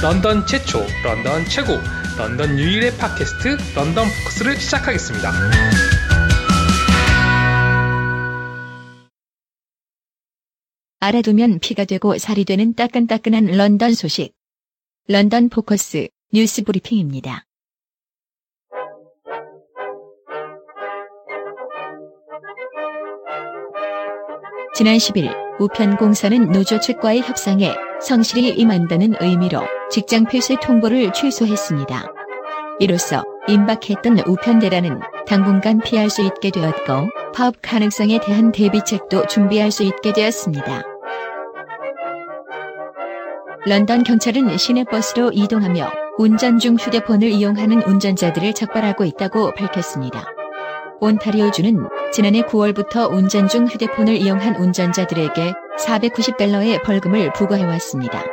런던 최초, 런던 최고, 런던 유일의 팟캐스트 런던 포커스를 시작하겠습니다. 알아두면 피가 되고 살이 되는 따끈따끈한 런던 소식. 런던 포커스 뉴스 브리핑입니다. 지난 10일 우편공사는 노조 측과의 협상에 성실히 임한다는 의미로 직장 폐쇄 통보를 취소했습니다. 이로써 임박했던 우편 대란은 당분간 피할 수 있게 되었고 파업 가능성에 대한 대비책도 준비할 수 있게 되었습니다. 런던 경찰은 시내버스로 이동하며 운전 중 휴대폰을 이용하는 운전자들을 적발하고 있다고 밝혔습니다. 온타리오주는 지난해 9월부터 운전 중 휴대폰을 이용한 운전자들에게 $490의 벌금을 부과해왔습니다.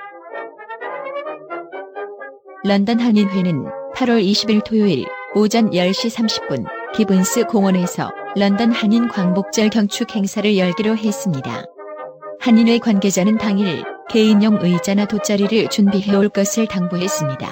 런던 한인회는 8월 20일 토요일 오전 10시 30분 기븐스 공원에서 런던 한인 광복절 경축 행사를 열기로 했습니다. 한인회 관계자는 당일 개인용 의자나 돗자리를 준비해올 것을 당부했습니다.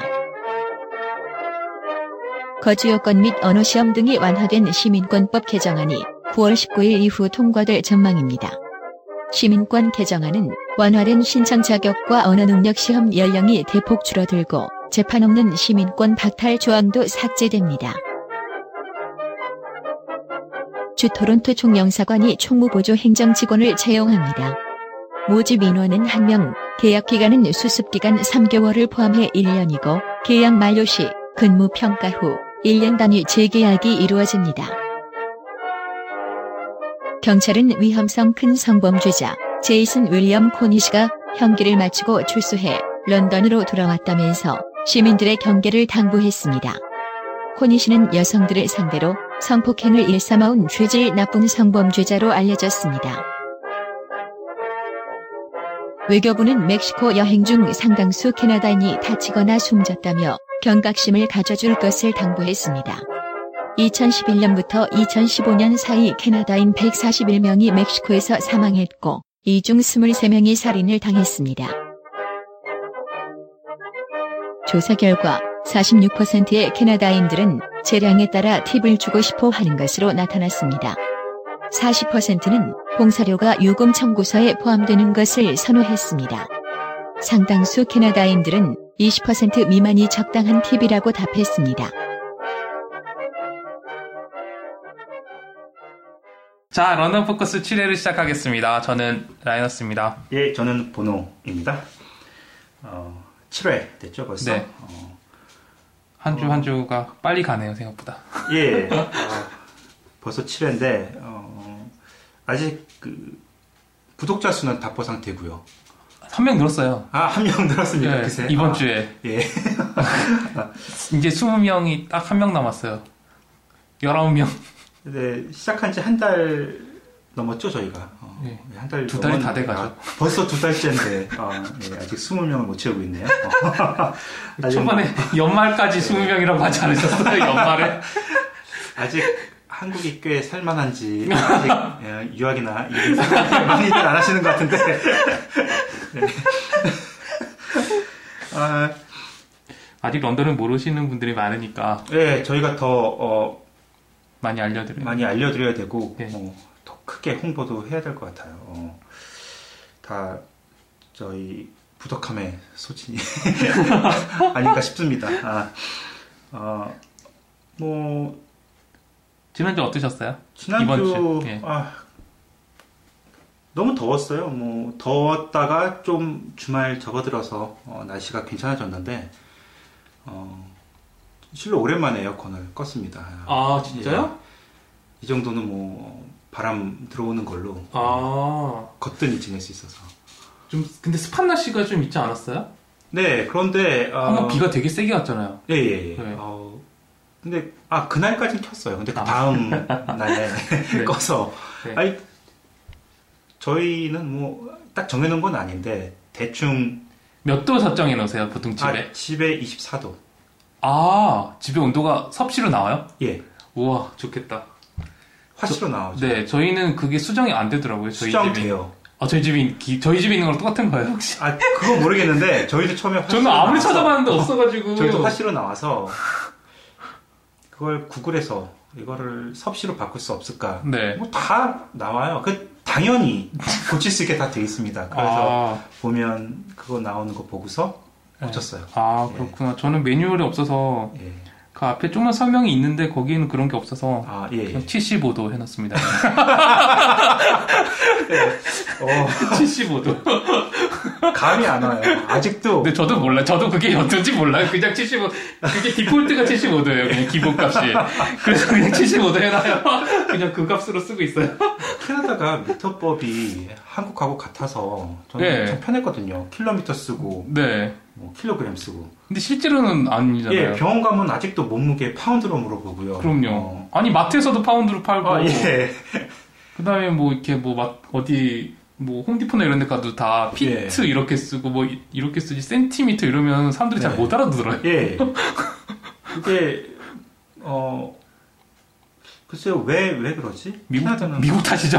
거주요건 및 언어시험 등이 완화된 시민권법 개정안이 9월 19일 이후 통과될 전망입니다. 시민권 개정안은 완화된 신청 자격과 언어능력 시험 연령이 대폭 줄어들고 재판 없는 시민권 박탈 조항도 삭제됩니다. 주 토론토 총영사관이 총무보조 행정직원을 채용합니다. 모집 인원은 1명, 계약기간은 수습기간 3개월을 포함해 1년이고 계약 만료 시 근무평가 후 1년 단위 재계약이 이루어집니다. 경찰은 위험성 큰 성범죄자 제이슨 윌리엄 코니시가 형기를 마치고 출소해 런던으로 돌아왔다면서 시민들의 경계를 당부했습니다. 코니시는 여성들을 상대로 성폭행을 일삼아온 죄질 나쁜 성범죄자로 알려졌습니다. 외교부는 멕시코 여행 중 상당수 캐나다인이 다치거나 숨졌다며 경각심을 가져줄 것을 당부했습니다. 2011년부터 2015년 사이 캐나다인 141명이 멕시코에서 사망했고 이 중 23명이 살인을 당했습니다. 조사 결과 46%의 캐나다인들은 재량에 따라 팁을 주고 싶어 하는 것으로 나타났습니다. 40%는 봉사료가 요금 청구서에 포함되는 것을 선호했습니다. 상당수 캐나다인들은 20% 미만이 적당한 팁이라고 답했습니다. 자, 런던 포커스 7회를 시작하겠습니다. 저는 라이너스입니다. 예, 저는 보노입니다. 7회 됐죠, 벌써? 네. 한 주가 빨리 가네요, 생각보다. 예, 벌써 7회인데, 아직 구독자 수는 답보 상태고요. 1명 늘었어요. 한 명 늘었습니다. 네, 그새? 이번 주에. 예. 이제 20명이 딱 1명 남았어요. 19명. 네, 시작한 지 한 달 넘었죠, 저희가. 네. 한 달. 2달이 다 돼가죠. 벌써 2달째인데, 예, 아직 20명을 못 채우고 있네요. 초반에 연말까지 20명이라고 하지 않으셨어요, 연말에? 아직 한국이 꽤 살만한지, 아직 유학이나 이런 생각 많이들 안 하시는 것 같은데. 네. 아직 런던을 모르시는 분들이 많으니까. 네, 저희가 더, 많이 알려드려야 되고, 네. 더 크게 홍보도 해야 될 것 같아요. 다 저희 부덕함의 소진이 아닌가 싶습니다. 지난주 어떠셨어요? 지난주, 이번 주. 예. 너무 더웠어요. 더웠다가 좀 주말 접어들어서 날씨가 괜찮아졌는데, 실로 오랜만에 에어컨을 껐습니다. 아, 진짜요? 예. 이 정도는 바람 들어오는 걸로 거뜬히 지낼 수 있어서. 좀 근데 습한 날씨가 좀 있지 않았어요? 네, 그런데 한번 비가 되게 세게 왔잖아요. 예. 네. 근데 그날까지는 켰어요. 근데 그 다음 날에 네. 꺼서 네. 아니 저희는 딱 정해놓은 건 아닌데 대충 몇 도 설정해 놓으세요, 보통 집에? 집에 24도. 집에 온도가 섭씨로 나와요? 예. 우와, 좋겠다. 화씨로 나오죠. 네, 저희는 그게 수정이 안 되더라고요. 저희 수정돼요. 저희 집에 있는 거랑 똑같은 거예요, 혹시? 그거 모르겠는데 저희도 처음에 저는 아무리 찾아봤는데 없어가지고. 저희도 화씨로 나와서 그걸 구글에서 이거를 섭씨로 바꿀 수 없을까? 네. 뭐 다 나와요. 당연히 고칠 수 있게 다 돼 있습니다. 그래서 보면 그거 나오는 거 보고서 고쳤어요. 그렇구나. 저는 매뉴얼이 없어서 예. 그 앞에 조금만 설명이 있는데 거기에는 그런 게 없어서 예. 그냥 75도 해놨습니다. 75도. 감이 안 와요. 아직도. 근데 저도 몰라요. 저도 그게 어떤지 몰라요. 그냥 75, 그게 디폴트가 75도예요. 그냥 기본값이. 그래서 그냥 75도 해놔요. 그냥 그 값으로 쓰고 있어요. 캐나다가 미터법이 한국하고 같아서 저는 참 편했거든요. 킬로미터 쓰고, 네. 뭐 킬로그램 쓰고. 근데 실제로는 아니잖아요. 예, 병원 가면 아직도 몸무게 파운드로 물어보고요. 그럼요. 아니 마트에서도 파운드로 팔고. 예. 그다음에 뭐 이렇게 뭐 어디 뭐 홈디포나 이런 데 가도 다 피트 이렇게 쓰고 뭐 이렇게 쓰지 센티미터 이러면 사람들이 잘 못 알아들어요. 예. 그게 글쎄요 왜 그러지? 미국 탓이죠.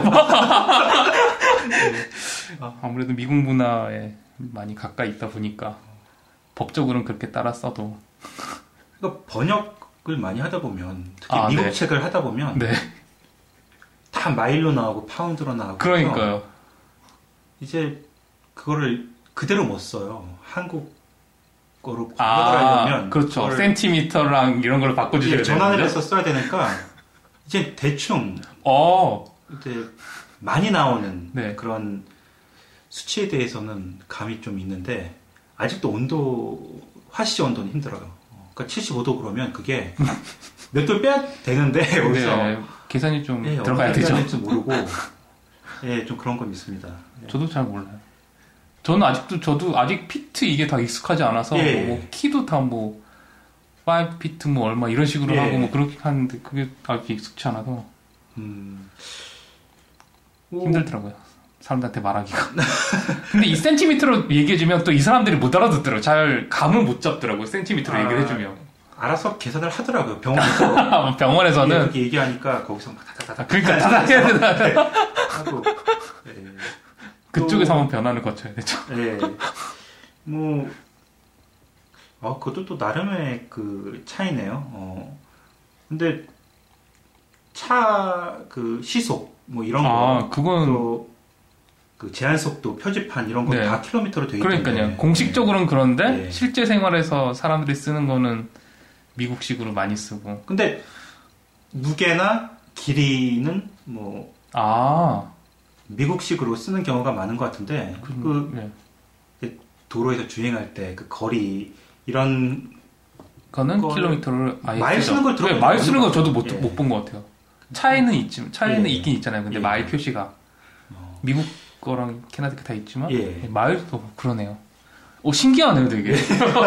아무래도 미국 문화에 많이 가까이 있다 보니까 법적으로는 그렇게 따라 써도. 그러니까 번역을 많이 하다 보면 특히 미국 책을 하다 보면 다 마일로 나오고 파운드로 나오고. 그러니까요. 이제 그거를 그대로 못 써요. 한국어로 번역을 하려면. 그렇죠. 센티미터랑 이런 걸 바꿔주셔야 돼요. 전환을 해서 써야 되니까 이제 대충 이제 많이 나오는 그런 수치에 대해서는 감이 좀 있는데 아직도 화씨 온도는 힘들어요. 그러니까 75도 그러면 그게 몇 도 빼야 되는데 여기서 계산이 좀 들어가야 되죠. 어떻게 모르고 좀 그런 건 있습니다. 저도 잘 몰라요. 저도 아직 피트 이게 다 익숙하지 않아서 뭐 키도 다 뭐 5피트 뭐 얼마 이런 식으로 하고 뭐 그렇게 하는데 그게 아직 익숙치 않아서 힘들더라고요. 사람들한테 말하기가. 근데 이 센티미터로 얘기해주면 또 이 사람들이 못 알아듣더라고요. 잘 감을 못 잡더라고요. 센티미터로 얘기를 해주면. 알아서 계산을 하더라고요. 병원에서. 병원에서는. 이렇게 얘기하니까 거기서 막 다다다다. 그러니까 다다해야 되나. 하고. 그쪽에서 한번 변화를 거쳐야 되죠. 뭐, 그것도 또 나름의 그 차이네요. 근데 차 그 시속 뭐 이런 거. 그건. 또 그 제한 속도, 표지판 이런 거 다 킬로미터로 돼 있는데. 그러니까요. 공식적으로는 그런데 실제 생활에서 사람들이 쓰는 거는 미국식으로 많이 쓰고. 근데 무게나 길이는 뭐 미국식으로 쓰는 경우가 많은 것 같은데 도로에서 주행할 때 그 거리 이런 거는 킬로미터를 아예 마일 쓰는 걸 들어보면 마일 쓰는 거 저도 못 본 것 같아요. 차에는 있긴 있잖아요. 근데 마일 표시가 미국 거랑 캐나다 다 있지만 마일도 그러네요. 신기하네요, 되게.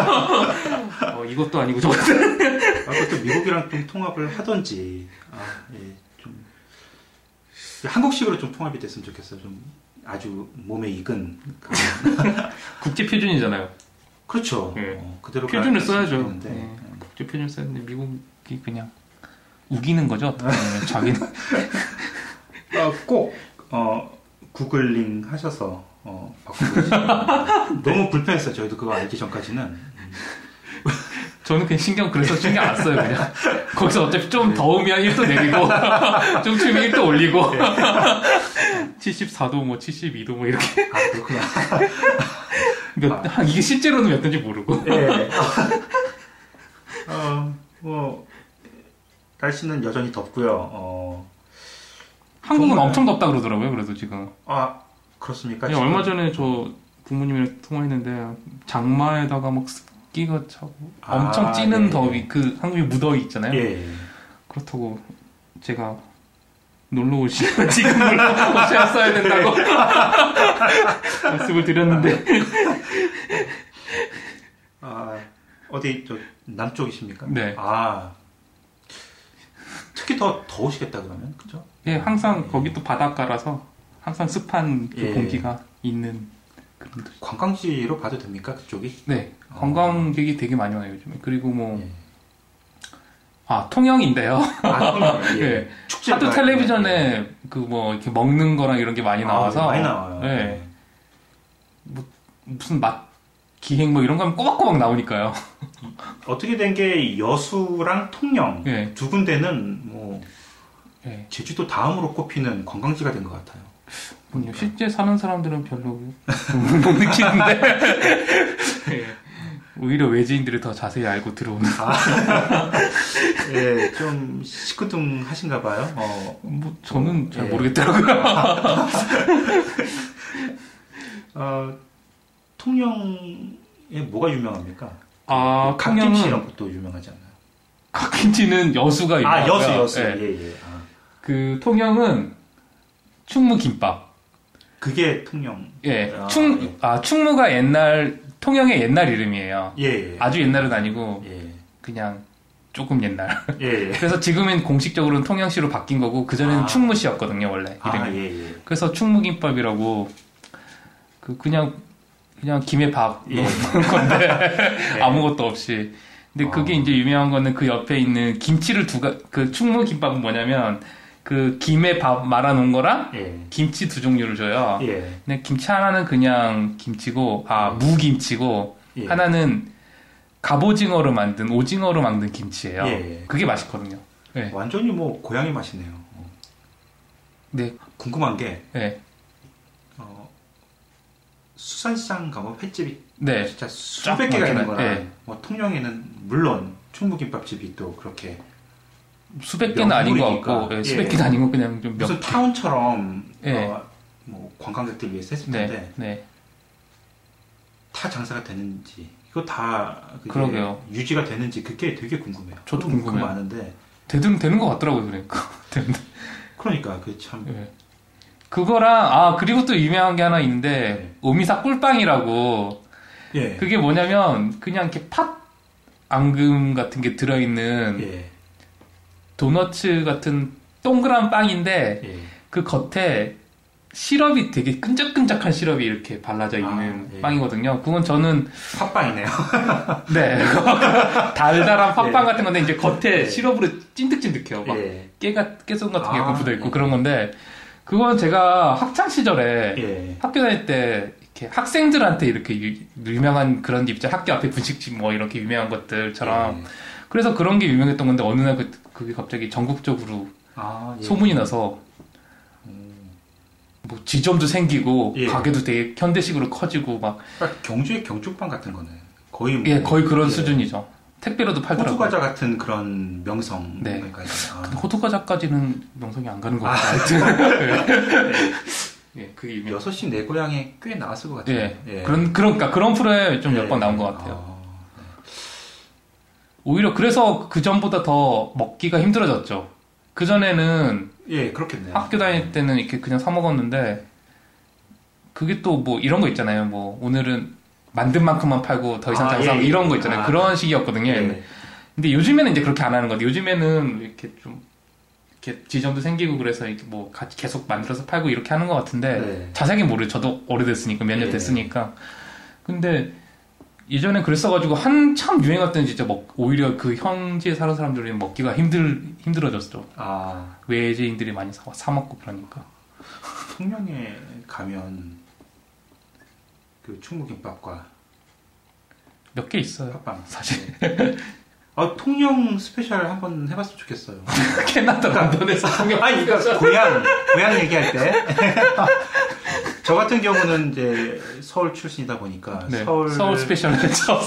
이것도 아니고 저것도. 그것도 미국이랑 좀 통합을 하던지. 좀 한국식으로 좀 통합이 됐으면 좋겠어요. 좀 아주 몸에 익은. 국제 표준이잖아요. 그렇죠. 그대로 표준을 써야죠. 국제 표준을 써야 되는데 미국이 그냥 우기는 거죠. 어떻게 보면 자기는. 꼭 구글링 하셔서 바꾸고 너무 불편했어요. 저희도 그거 알기 전까지는. 저는 그냥 그래서 신경 안 써요. 그냥 거기서 어차피 좀 더우면 1도 내리고 좀 추우면 1도 올리고 74도 뭐 72도 뭐 이렇게. 그렇구나. 이게 실제로는 몇 도인지 모르고. 뭐 날씨는 여전히 덥고요. 한국은 정말... 엄청 덥다 그러더라고요. 그래도 지금. 그렇습니까? 얼마 전에 저 부모님이랑 통화했는데 장마에다가 막 습기가 차고 엄청 찌는 더위, 그 한국의 무더위 있잖아요. 그렇다고 제가 놀러 오시면 지금 오셔야 써야 된다고 말씀을 드렸는데. 어디 저 남쪽이십니까? 네. 특히 더 더우시겠다 그러면, 그죠? 항상 거기 또 바닷가라서 항상 습한 그 공기가 있는 그런 도시. 관광지로 봐도 됩니까, 그쪽이? 네, 관광객이 되게 많이 와요 요즘에. 그리고 뭐 통영인데요. 통영. 예. 네. 하도 텔레비전에 그 뭐 이렇게 먹는 거랑 이런 게 많이 나와서 많이 나와요. 네. 뭐 무슨 맛 기행 뭐 이런 거 하면 꼬박꼬박 나오니까요. 어떻게 된 게 여수랑 통영 두 군데는 뭐 제주도 다음으로 꼽히는 관광지가 된 것 같아요. 실제 사는 사람들은 별로 못 느끼는데 오히려 외지인들이 더 자세히 알고 들어오는. 예, 좀 시끄둥하신가 봐요. 뭐 저는 잘 모르겠더라고요. 통영에 뭐가 유명합니까? 통영은 이런 것도 유명하지 않나요? 갓김치는 여수가 유명하고요. 여수. 예. 그 통영은 충무김밥. 그게 통영. 예. 충무가 통영의 옛날 이름이에요. 예. 아주 옛날은 아니고 그냥 조금 옛날. 그래서 지금은 공식적으로는 통영시로 바뀐 거고 그 전에는 충무시였거든요, 원래 이름이. 그래서 충무김밥이라고 그냥 김에 밥 넣는 건데 아무것도 없이. 근데 그게 이제 유명한 거는 그 옆에 있는 김치를 그 충무김밥은 뭐냐면 그 김에 밥 말아놓은 거랑 김치 2종류를 줘요. 근데 김치 하나는 그냥 김치고 무김치고 하나는 갑오징어로 만든 오징어로 만든 김치예요. 그게 맛있거든요. 완전히 뭐 고향의 맛이네요. 네. 궁금한 게 수산시장 가면 횟집이 진짜 수백 개가 있는 거라 뭐 통영에는 물론 충무김밥집이 또 그렇게 수백 개는 아닌 것 같고 수백 개는 아니고 그냥 좀 무슨 타운처럼 뭐 관광객들 위해서 했을 텐데 다 장사가 되는지 이거 다 그러게요. 유지가 되는지 그게 되게 궁금해요. 저도 궁금해요. 많은데 되는 것 같더라고요. 그러니까 그 참 그거랑 그리고 또 유명한 게 하나 있는데 오미사 꿀빵이라고 그게 뭐냐면 그냥 이렇게 팥 앙금 같은 게 들어있는 도너츠 같은 동그란 빵인데 그 겉에 시럽이 되게 끈적끈적한 시럽이 이렇게 발라져 있는 빵이거든요. 그건 저는 팥빵이네요. 네, 달달한 팥빵 같은 건데 이제 겉에 시럽으로 찐득찐득해요. 막 깨송 같은 게 묻어 있고 그런 건데 그건 제가 학창 시절에 학교 다닐 때 이렇게 학생들한테 이렇게 유명한 그런 집 있죠. 학교 앞에 분식집 뭐 이렇게 유명한 것들처럼. 그래서 그런 게 유명했던 건데 어느 날 그게 갑자기 전국적으로 소문이 나서 뭐 지점도 생기고 가게도 되게 현대식으로 커지고 막. 그러니까 경주의 경축빵 같은 거네. 거의 뭐, 거의 그런 수준이죠. 택배로도 팔더라고요. 호두과자 같은 그런 명성. 호두과자까지는 명성이 안 가는 것 같아요. 그게 6시 내 고향에 꽤 나왔을 것 같아요. 그러니까 그런 프로에 좀 몇 번 나온 것 같아요. 오히려 그래서 그 전보다 더 먹기가 힘들어졌죠. 그 전에는 그렇겠네요. 학교 다닐 때는 이렇게 그냥 사 먹었는데 그게 또 뭐 이런 거 있잖아요. 뭐 오늘은 만든 만큼만 팔고 더 이상 장사하고 이런 거 있잖아요. 그런 식이었거든요. 근데 요즘에는 이제 그렇게 안 하는 건데 요즘에는 이렇게 좀 이렇게 지점도 생기고 그래서 이렇게 뭐 같이 계속 만들어서 팔고 이렇게 하는 것 같은데 자세하게 모르죠. 저도 오래됐으니까 몇 년 됐으니까. 근데 예전에 그랬어가지고 한참 유행했던 진짜 오히려 그 현지에 사는 사람들이 먹기가 힘들어졌죠. 외지인들이 많이 사 먹고 그러니까. 통영에 가면 그 충무김밥과 몇 개 있어요. 팥빵 사실. 통영 스페셜 한번 해봤으면 좋겠어요. 캐나다 런던에서 통영. 그러니까 고향 얘기할 때. 저 같은 경우는 이제 서울 출신이다 보니까 서울 스페셜 했죠.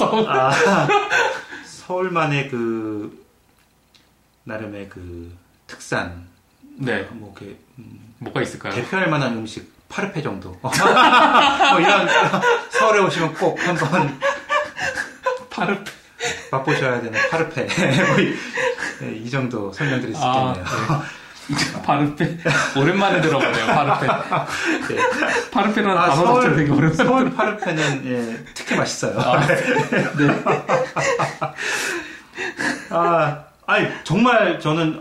서울만의 그 나름의 그 특산. 뭐 이렇게 뭐가 있을까요? 대표할 만한 음식 파르페 정도. 뭐 이런 서울에 오시면 꼭 한번 파르페 맛보셔야 되는 파르페. 이 정도 설명드릴 수 있겠네요. 파르페 오랜만에 들어보네요. 파르페. 파르페라는 단어 자체가 되게 오랜만에 서울 파르페는 특히 맛있어요. 정말 저는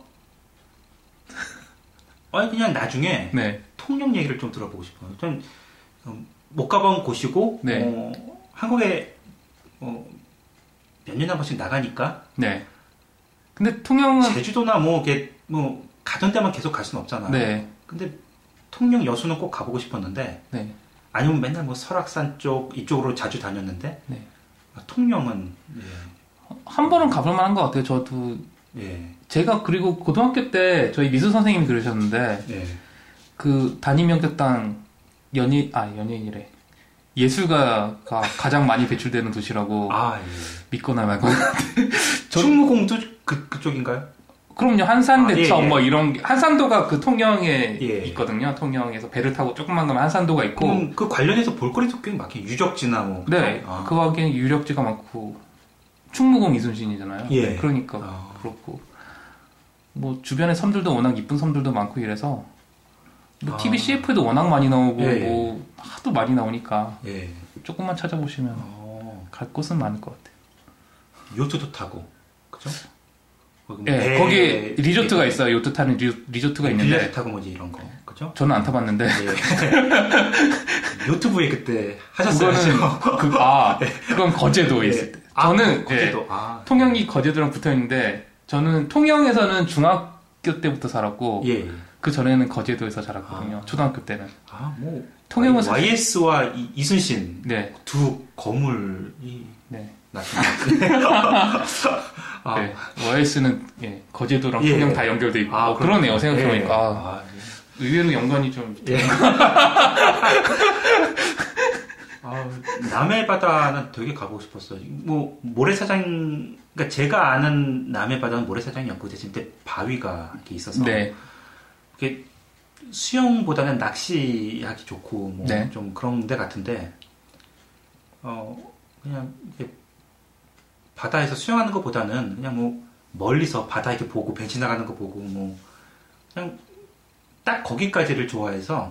그냥 나중에 통영 얘기를 좀 들어보고 싶어요. 좀 못 가본 곳이고 한국에 몇 년에 한 번씩 나가니까 근데 통영은 제주도나 뭐 이게 뭐 가던 데만 계속 갈 수는 없잖아요. 네. 근데 통영 여수는 꼭 가보고 싶었는데 네. 아니면 맨날 뭐 설악산 쪽 이쪽으로 자주 다녔는데 네. 통영은 예. 한 번은 가볼 만한 것 같아요. 저도 예. 제가 그리고 고등학교 때 저희 미술 선생님이 그러셨는데 예. 그 담임 연극단 연예인이래. 예술가가 가장 많이 배출되는 도시라고 예. 믿거나 말거나. 충무공도 그쪽인가요? 그럼요. 한산대첩 뭐 이런 게, 한산도가 그 통영에 있거든요. 통영에서 배를 타고 조금만 가면 한산도가 있고. 그 관련해서 볼거리도 꽤 많게 유적지나 뭐. 네. 그 밖에 유적지가 많고 충무공 이순신이잖아요. 예. 그러니까 그렇고 뭐 주변에 섬들도 워낙 이쁜 섬들도 많고 이래서 뭐 TV CF에도 워낙 많이 나오고 뭐 하도 많이 나오니까 조금만 찾아보시면 갈 곳은 많을 것 같아요. 요트도 타고 그죠? 네, 거기 리조트가 있어요. 요트 타는 리조트가 있는데. 빌라도 타고 뭐지 이런 거, 그죠? 저는 안 타봤는데. 유튜브에 그때 하셨어요. 그건 거제도에 있을 때. 저는 거제도. 통영이 거제도랑 붙어 있는데 저는 통영에서는 중학교 때부터 살았고 그 전에는 거제도에서 자랐거든요. 초등학교 때는. 뭐 통영은 YS와 이순신 두 거물이 네, YS는 거제도랑 통영 다 연결돼 있고 그러네요. 생각해보니까 의외로 연관이 좀. 남해 바다는 되게 가보고 싶었어요. 뭐 모래사장, 그러니까 제가 아는 남해 바다는 모래사장이 없고 대신 바위가 이렇게 있어서 이게 수영보다는 낚시하기 좋고 뭐 좀 그런 데 같은데 그냥 이렇게 바다에서 수영하는 것보다는 그냥 뭐 멀리서 바다 이렇게 보고 배 지나가는 거 보고 뭐 그냥 딱 거기까지를 좋아해서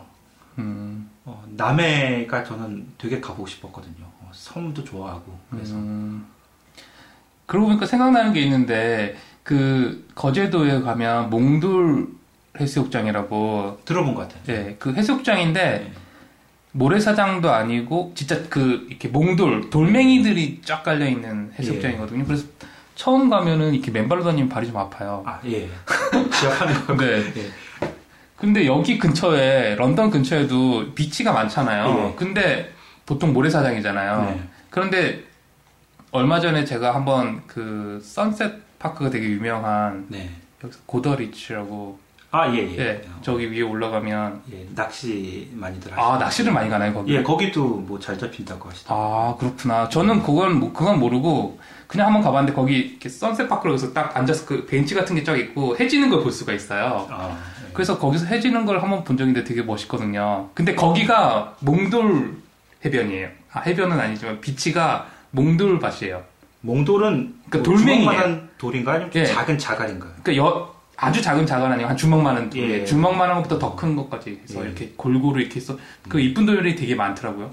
남해가 저는 되게 가보고 싶었거든요. 섬도 좋아하고 그래서 그러고 보니까 생각나는 게 있는데 그 거제도에 가면 몽돌 해수욕장이라고 들어본 것 같아요. 네, 그 해수욕장인데 모래사장도 아니고 진짜 그 이렇게 몽돌 돌멩이들이 쫙 깔려 있는 해수욕장이거든요. 그래서 처음 가면은 이렇게 맨발로 다니면 발이 좀 아파요. 기억하는 거. 네. 근데 여기 근처에 런던 근처에도 비치가 많잖아요. 근데 보통 모래사장이잖아요. 그런데 얼마 전에 제가 한번 그 선셋 파크가 되게 유명한 여기서 고더리치라고 저기 위에 올라가면 낚시 많이들 하시죠. 낚시를 많이 가나요 거기? 거기도 뭐 잘 잡힌다고 하시더라고요. 그렇구나. 저는 그건 모르고 그냥 한번 가봤는데 거기 이렇게 선셋 파크로 해서 딱 앉아서 그 벤치 같은 게 쫙 있고 해지는 걸 볼 수가 있어요. 그래서 거기서 해지는 걸 한번 본 적인데 되게 멋있거든요. 근데 거기가 몽돌 해변이에요. 해변은 아니지만 비치가 몽돌밭이에요. 몽돌은 그러니까 돌멩이만한 돌인가 아니면 작은 자갈인가요? 그러니까 아주 작은 자갈 아니고 한 주먹만한 돌, 주먹만한 것부터 더 큰 것까지 해서 이렇게 골고루 이렇게 해서 그 이쁜 돌이 되게 많더라고요.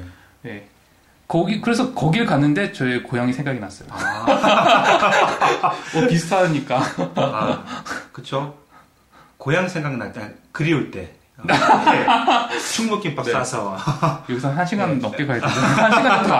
그래서 거길 갔는데 저의 고향이 생각이 났어요. 비슷하니까. 그쵸. 고향 생각날 때, 그리울 때. 충무김밥 싸서. 여기서 1시간 넘게 가야 되는데, 1시간 정도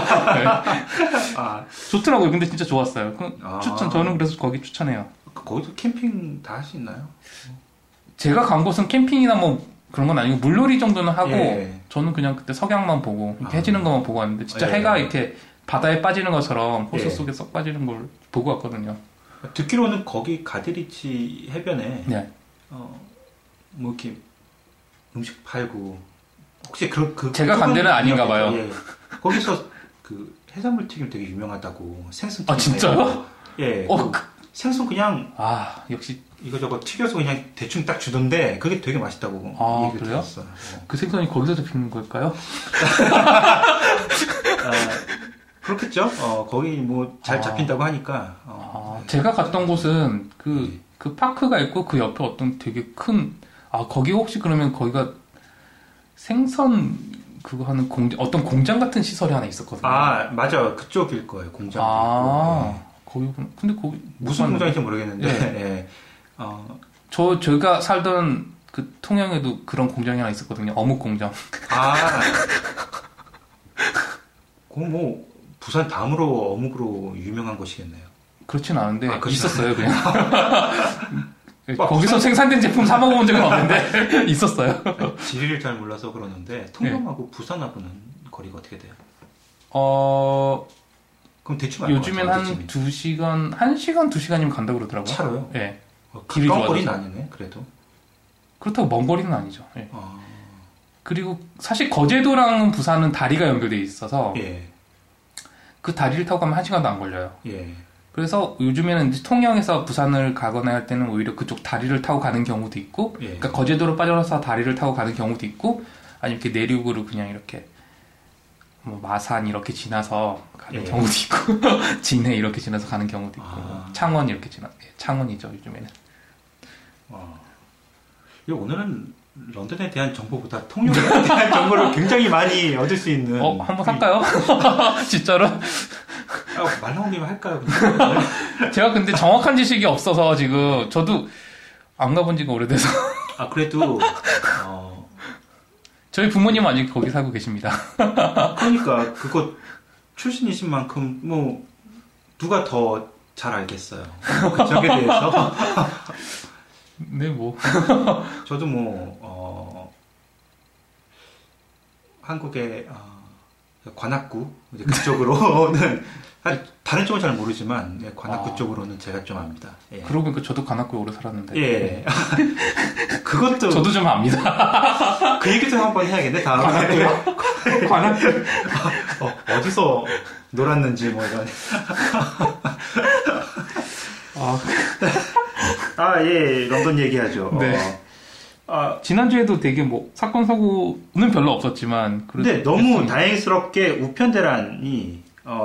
많아? 좋더라고요. 근데 진짜 좋았어요. 저는 그래서 거기 추천해요. 거기도 캠핑 다 할 수 있나요? 제가 간 곳은 캠핑이나 뭐 그런 건 아니고 물놀이 정도는 하고 저는 그냥 그때 석양만 보고 이렇게 해지는 것만 보고 왔는데 진짜 해가 이렇게 바다에 빠지는 것처럼 호수 속에 쏙 빠지는 걸 보고 왔거든요. 듣기로는 거기 가드리치 해변에 뭐 이렇게 음식 팔고 혹시 제가 간 데는 아닌가 봐요. 거기서 그 해산물 튀김 되게 유명하다고 생선 튀김. 진짜요? 생선 그냥 역시 이거저거 튀겨서 그냥 대충 딱 주던데 그게 되게 맛있다고 얘기를 그래요? 들었어요. 그 생선이 거기서 잡히는 걸까요? 그렇겠죠. 거기 뭐 잘 잡힌다고 하니까. 제가 갔던 곳은 그 파크가 있고 그 옆에 어떤 되게 큰 거기 혹시 그러면 거기가 생선 그거 하는 어떤 공장 같은 시설이 하나 있었거든요. 맞아. 그쪽일 거예요. 공장도 있고. 근데 거기 무슨 공장인지 모르겠는데. 제가 살던 그 통영에도 그런 공장이 하나 있었거든요. 어묵 공장. 그건 뭐 부산 다음으로 어묵으로 유명한 곳이겠네요. 그렇진 않은데 있었어요 그냥. 거기서 생산된 제품 사 먹어본 적은 없는데 있었어요. 지리를 잘 몰라서 그러는데 통영하고 부산하고는 거리가 어떻게 돼요? 그럼 대충 요즘엔 한 2시간, 1시간, 2시간이면 간다고 그러더라고요. 차로요? 네. 가까운 거리는 아니네, 그래도. 그렇다고 먼 거리는 아니죠. 네. 그리고 사실 거제도랑 부산은 다리가 연결돼 있어서 그 다리를 타고 가면 1시간도 안 걸려요. 그래서 요즘에는 통영에서 부산을 가거나 할 때는 오히려 그쪽 다리를 타고 가는 경우도 있고, 그러니까 거제도로 빠져서 다리를 타고 가는 경우도 있고, 아니면 이렇게 내륙으로 그냥 이렇게 뭐 마산 이렇게 지나서 가는 경우도 있고, 진해 이렇게 지나서 가는 경우도 있고, 창원 이렇게 창원이죠 요즘에는. 오늘은 런던에 대한 정보보다 통영에 대한 정보를 굉장히 많이 얻을 수 있는. 한번 할까요? 진짜로? 말 나온 김에 할까요? 제가 근데 정확한 지식이 없어서 지금 저도 안 가본 지가 오래돼서. 그래도 저희 부모님은 아직 거기 살고 계십니다. 그러니까 그거 출신이신 만큼 뭐 누가 더 잘 알겠어요. 그쪽에 대해서. 네, 뭐. 저도 뭐 한국의 관악구 그쪽으로는 다른 쪽은 잘 모르지만 관악구 쪽으로는 제가 좀 압니다. 그러고 보니까 저도 관악구에 오래 살았는데. 예. 그것도 저도 좀 압니다. 그 얘기도 한번 해야겠네. 다음에. 관악구. 어디서 놀았는지 뭐 이런. 예, 런던 얘기하죠. 네. 지난주에도 되게 뭐 사건 사고는 별로 없었지만 근데 너무 다행스럽게 우편대란이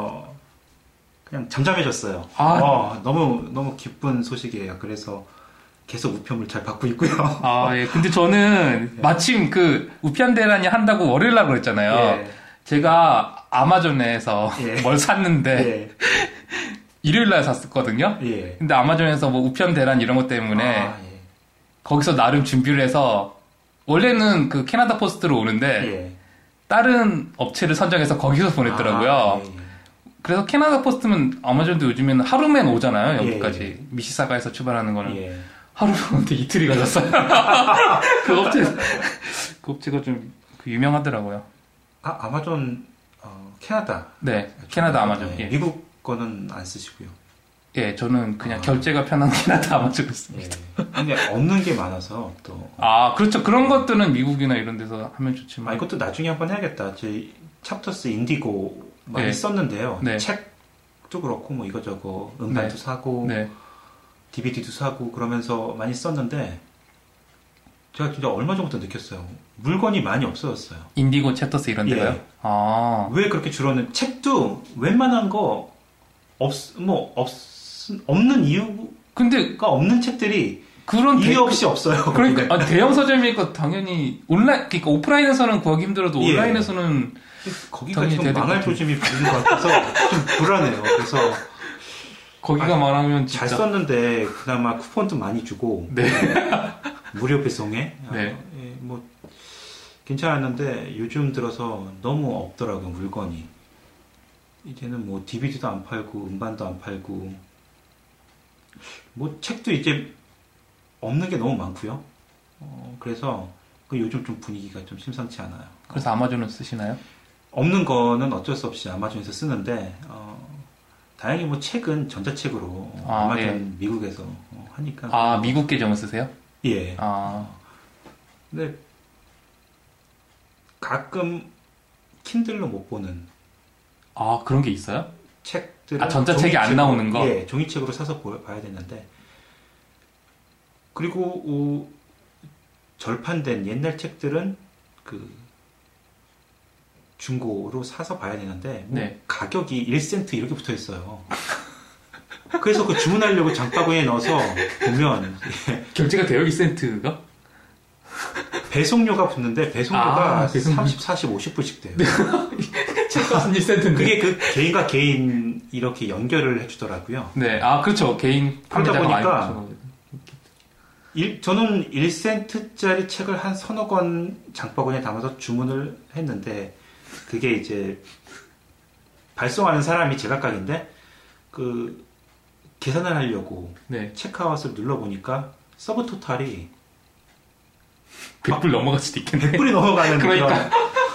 그냥 잠잠해졌어요. 너무 기쁜 소식이에요. 그래서 계속 우편물 잘 받고 있고요. 예. 근데 저는 마침 그 우편대란이 한다고 월요일 날 그랬잖아요. 제가 아마존에서 뭘 샀는데 일요일 날 샀었거든요. 근데 아마존에서 뭐 우편대란 이런 것 때문에 거기서 나름 준비를 해서 원래는 그 캐나다 포스트로 오는데 다른 업체를 선정해서 거기서 보냈더라고요. 그래서 캐나다 포스트면 아마존도 요즘에는 하루면 오잖아요. 여기까지 미시사가에서 출발하는 거는 하루면 오는데 이틀이 걸렸어요. 그 업체가 좀 유명하더라고요. 아마존 캐나다. 네, 캐나다 아마존. 미국 거는 안 쓰시고요. 저는 그냥 결제가 편한 캐나다 아마존을 씁니다. 근데 없는 게 많아서 또. 그렇죠. 그런 것들은 미국이나 이런 데서 하면 좋지만. 이것도 나중에 한번 해야겠다. 저희 챕터스 인디고 많이 썼는데요. 책도 그렇고 뭐 이거저거 음반도 사고 DVD도 사고 그러면서 많이 썼는데 제가 진짜 얼마 전부터 느꼈어요. 물건이 많이 없어졌어요. 인디고 챕터스 이런 데가요? 왜 그렇게 줄었는? 책도 웬만한 거 없는 이유가 없는 책들이 그런 이유 없이 없어요. 그러니까 대형 서점이니까 당연히 그러니까 오프라인에서는 구하기 힘들어도 온라인에서는 거기가 좀 망할 조짐이 부는 것 같아서 좀 불안해요. 그래서 거기가 말하면 잘 썼는데 그나마 쿠폰도 많이 주고 무료 배송에 뭐 괜찮았는데 요즘 들어서 너무 없더라고요. 물건이. 이제는 뭐 DVD도 안 팔고 음반도 안 팔고 뭐 책도 이제 없는 게 너무 많고요. 그래서 요즘 좀 분위기가 좀 심상치 않아요. 그래서 아마존을 쓰시나요? 없는 거는 어쩔 수 없이 아마존에서 쓰는데 다행히 뭐 책은 전자책으로 아마존 미국에서 하니까. 미국 계정을 쓰세요? 예. 근데 가끔 킨들로 못 보는. 그런 게 있어요? 책들은 전자책이 안 나오는 거? 종이책으로 사서 봐야 되는데. 그리고 절판된 옛날 책들은 그 중고로 사서 봐야 되는데 가격이 1센트 이렇게 붙어 있어요. 그래서 그 주문하려고 장바구니에 넣어서 보면 결제가 돼요? 1센트가? 배송료가 붙는데 배송료가 30, 40, 50불씩 돼요. 책값은 1센트인데. 그게 그 개인과 개인 이렇게 연결을 해주더라고요. 그렇죠. 개인 그러다 보니까 저는 1센트짜리 책을 한 서너 권 장바구니에 담아서 주문을 했는데 그게 이제 발송하는 사람이 제각각인데 그 계산을 하려고 네. 체크아웃을 눌러보니까 서브 토탈이 100불 넘어갈 수도 있겠네. 100불이 넘어가는 그러니까.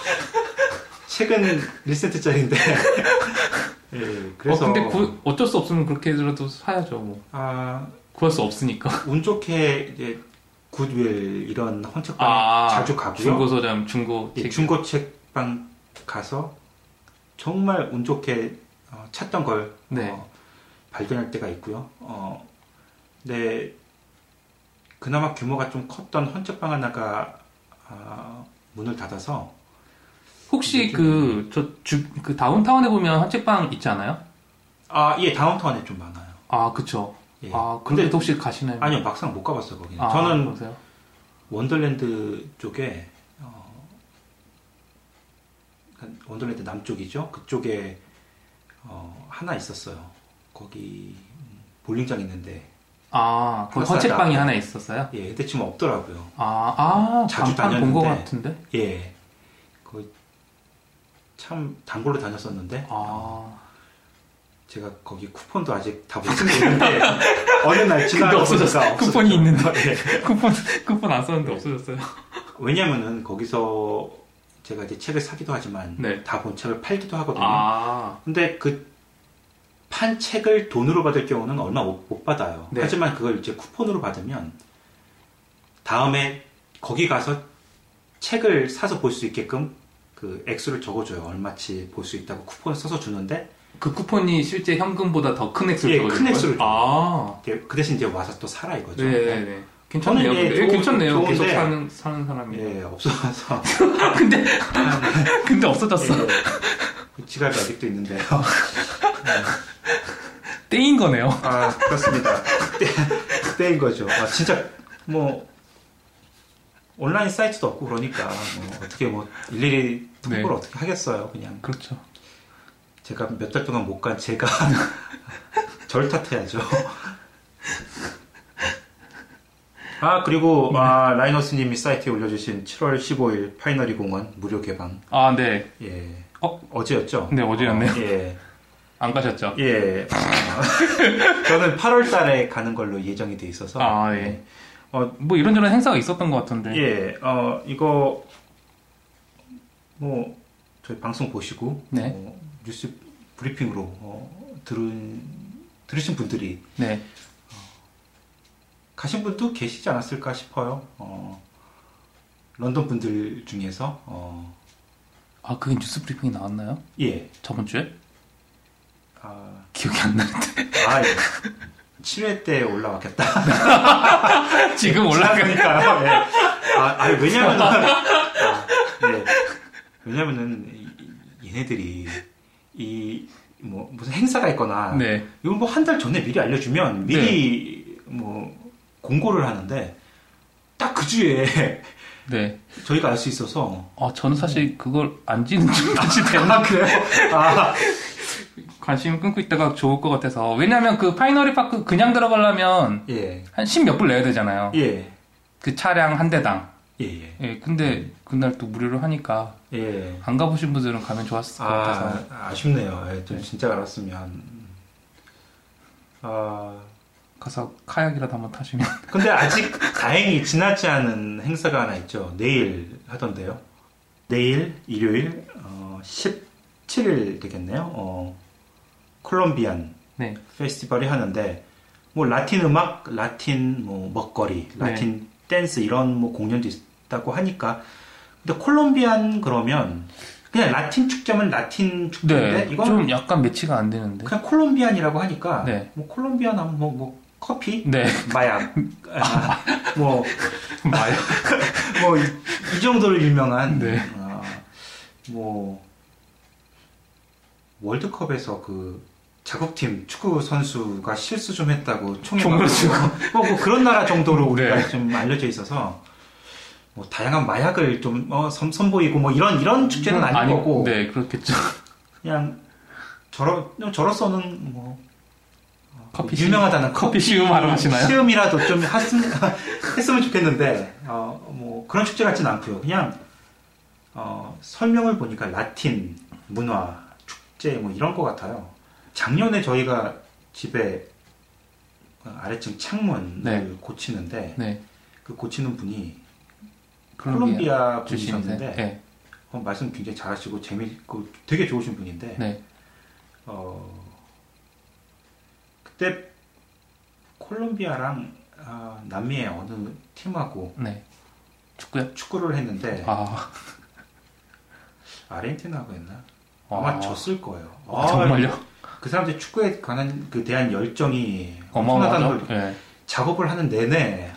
최근 리센트짜리인데. 예, 그래서. 근데 어쩔 수 없으면 그렇게라도 사야죠. 뭐. 구할 수 없으니까. 운 좋게 이제 굿윌 이런 헌책방 자주 가고요. 중고서점, 중고 예, 중고 책방 가서 정말 운 좋게 찾던 걸 네. 발견할 때가 있고요. 네, 그나마 규모가 좀 컸던 헌책방 하나가 문을 닫아서 혹시 그 다운타운에 보면 헌책방 있지 않아요? 예, 다운타운에 좀 많아요. 그쵸. 예. 근데 혹시 가시나요? 아니요, 막상 못 가봤어요, 거기는. 저는 그러세요? 원더랜드 쪽에, 원더랜드 남쪽이죠? 그쪽에, 하나 있었어요. 거기, 볼링장 있는데. 거기 헌책방이 하나 있었어요? 예, 근데 지금 없더라고요. 자주 다녔는데. 본 것 같은데? 예. 거기 참 단골로 다녔었는데. 제가 거기 쿠폰도 아직 다 못 쓴 게 있는데 어느 날 지나가고 없어졌어요. 쿠폰이 있는데 네. 쿠폰 안 썼는데 네. 없어졌어요. 왜냐면은 거기서 제가 이제 책을 사기도 하지만 네. 다 본 책을 팔기도 하거든요. 근데 그 판 책을 돈으로 받을 경우는 얼마 못 받아요. 네. 하지만 그걸 이제 쿠폰으로 받으면 다음에 거기 가서 책을 사서 볼 수 있게끔 그 액수를 적어줘요. 얼마치 볼 수 있다고 쿠폰을 써서 주는데 그 쿠폰이 실제 현금보다 더 큰 액수를 줘요? 예, 큰 액수를 줘요. 그 대신 이제 와서 또 사라 이거죠. 네네네. 괜찮네요. 괜찮네요. 좋은데, 계속 사는 사람이. 예, 없어서. 근데 없어졌어. 예, 지갑이 아직도 있는데요. 떼인 거네요. 그렇습니다. 떼인 거죠. 진짜 뭐 온라인 사이트도 없고 그러니까 어떻게 일일이 통보를 네. 어떻게 하겠어요, 그냥. 그렇죠. 제가 몇 달 동안 못 간 제가 절 탓해야죠. 그리고 라이너스님이 사이트에 올려주신 7월 15일 파이너리 공원 무료 개방. 네. 예. 어제였죠? 네, 어제였네요. 예. 안 가셨죠? 예. 저는 8월 달에 가는 걸로 예정이 돼 있어서. 예. 뭐 이런저런 행사가 있었던 것 같은데. 예. 이거 저희 방송 보시고 네. 뉴스 브리핑으로 들으신 분들이 네. 가신 분도 계시지 않았을까 싶어요. 런던 분들 중에서 그게 뉴스 브리핑이 나왔나요? 예. 저번 주에? 기억이 안 나는데. 예. 7회 때 올라왔겠다. 지금 올라가니까요. 예. 왜냐면은 얘네들이 무슨 행사가 있거나 네. 이건 한 달 전에 미리 알려주면 미리 네. 공고를 하는데 딱 그 주에 네. 저희가 알 수 있어서 저는 사실 그걸 안 지는 줄까지 되나 그래요? 관심을 끊고 있다가 좋을 것 같아서. 왜냐면 그 파이너리 파크 그냥 들어가려면 한 10몇 불 내야 되잖아요. 예. 그 차량 한 대당. 예. 근데 그날 또 무료로 하니까 안 가보신 분들은 가면 좋았을 것 같아서. 아쉽네요. 좀 진짜 알았으면. 가서 카약이라도 한번 타시면. 근데 아직 다행히 지나지 않은 행사가 하나 있죠. 내일 하던데요. 내일 일요일 17일 되겠네요. 콜롬비안 네. 페스티벌이 하는데 라틴 음악, 라틴 먹거리, 라틴 댄스 이런 공연도 있다고 하니까. 근데 콜롬비안 그러면 그냥 라틴 축제면 라틴 축제인데 이건 좀 약간 매치가 안 되는데. 그냥 콜롬비안이라고 하니까 콜롬비안 하면 커피, 마약, 마약, 이 정도로 유명한 월드컵에서 그 자국팀 축구 선수가 실수 좀 했다고 총을 주고 그런 나라 정도로 우리가 좀 알려져 있어서 다양한 마약을 좀 선보이고 이런 축제는 아닌 거고. 네, 그렇겠죠. 그냥 저로서는 커피 유명하다는 커피 시음 하시나요? 시음이라도 좀 했으면 좋겠는데 그런 축제 같지는 않고요. 그냥 설명을 보니까 라틴 문화 축제 이런 것 같아요. 작년에 저희가 집에 아래층 창문을 네. 고치는데 네. 그 고치는 분이 콜롬비아 분이셨는데 네. 말씀 굉장히 잘하시고 재미있고 되게 좋으신 분인데 네. 그때 콜롬비아랑 남미의 어느 팀하고 네. 축구를 했는데 아르헨티나하고 했나? 아마 졌을 거예요. 정말요? 그 사람들 축구에 관한 그 대한 열정이 엄청나다는 걸 네. 작업을 하는 내내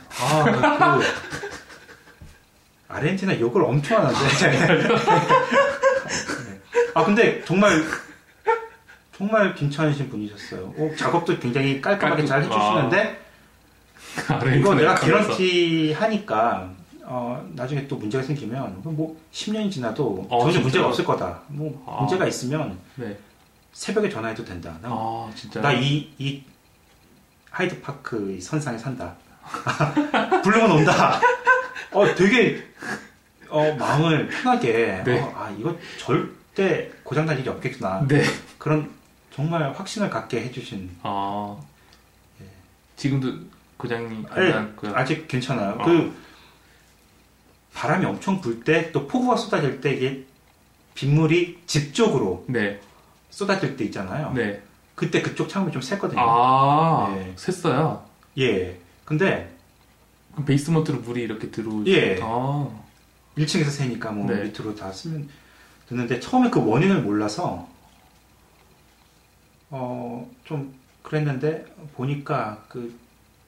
아르헨티나 욕을 엄청 하는데 근데 정말 괜찮으신 분이셨어요. 작업도 굉장히 깔끔하게 잘 해주시는데 이거 내가 개런티 하니까 나중에 또 문제가 생기면 뭐 10년이 지나도 전혀 문제가 없을 거다. 뭐 문제가 있으면 네. 새벽에 전화해도 된다. 나 이 하이드파크 선상에 산다. 부르면 온다. 되게 마음을 편하게 네. 이거 절대 고장날 일이 없겠구나. 네. 그런 정말 확신을 갖게 해주신. 예. 지금도 고장이 안 났고요. 아직 괜찮아요. 그 바람이 엄청 불 때 또 폭우가 쏟아질 때 이게 빗물이 집 쪽으로 네. 쏟아질 때 있잖아요. 네. 그때 그쪽 창문이 좀 샜거든요. 네. 샜어요? 예. 근데 베이스먼트로 물이 이렇게 들어오죠. 예. 1층에서 새니까 뭐 네. 밑으로 다 쓰면 되는데 처음에 그 원인을 몰라서 좀 그랬는데 보니까 그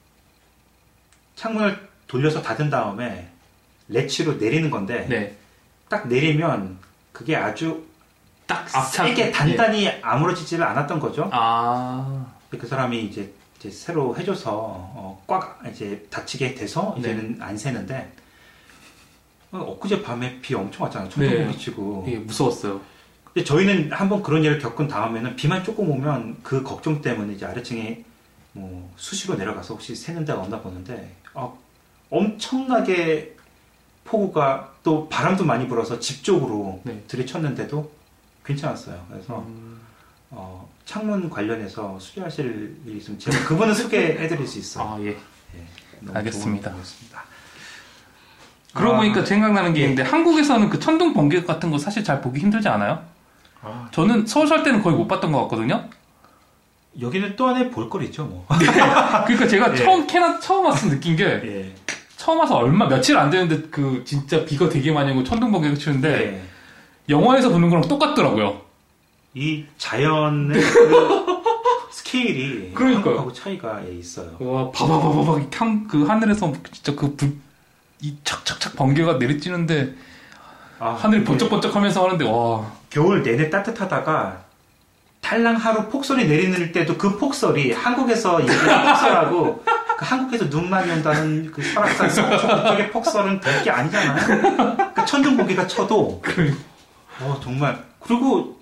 창문을 돌려서 닫은 다음에 레치로 내리는 건데 네. 딱 내리면 그게 아주 딱 세게 단단히 아물어지지를 않았던 거죠. 그 사람이 이제 새로 해줘서 꽉 이제 닫히게 돼서 이제는 안 새는데 엊그제 밤에 비 엄청 왔잖아요. 천둥번개 치고. 예, 무서웠어요. 근데 저희는 한번 그런 일을 겪은 다음에는 비만 조금 오면 그 걱정 때문에 이제 아래층에 뭐 수시로 내려가서 혹시 새는 데가 없나 보는데 엄청나게 폭우가 또 바람도 많이 불어서 집 쪽으로 들이쳤는데도 괜찮았어요. 그래서 창문 관련해서 수리하실 일이 있으면 제가 그분은 소개해드릴 수 있어요. 예. 알겠습니다. 좋습니다. 그러고 보니까 생각나는 게 있는데 한국에서는 그 천둥 번개 같은 거 사실 잘 보기 힘들지 않아요? 저는 서울 살 때는 거의 못 봤던 것 같거든요. 여기는 또 하나의 볼거리죠, 뭐. 그러니까 제가 처음 와서 느낀 게 처음 와서 며칠 안 되는데 그 진짜 비가 되게 많이 오고 천둥 번개가 치는데 영화에서 보는 거랑 똑같더라고요. 이 자연의 그 스케일이 한국하고 차이가 있어요. 와, 바바바바박 그 하늘에서 진짜 이 착착착 번개가 내리쬐는데 하늘이 번쩍번쩍하면서 하는데 와. 겨울 내내 따뜻하다가 탈랑 하루 폭설이 내리는 때도 그 폭설이 한국에서 얘기하는 폭설하고 그 한국에서 눈 많이 온다는 그 설악산 속쪽의 폭설은 별 게 아니잖아요. 그 천둥번개가 쳐도 정말 그리고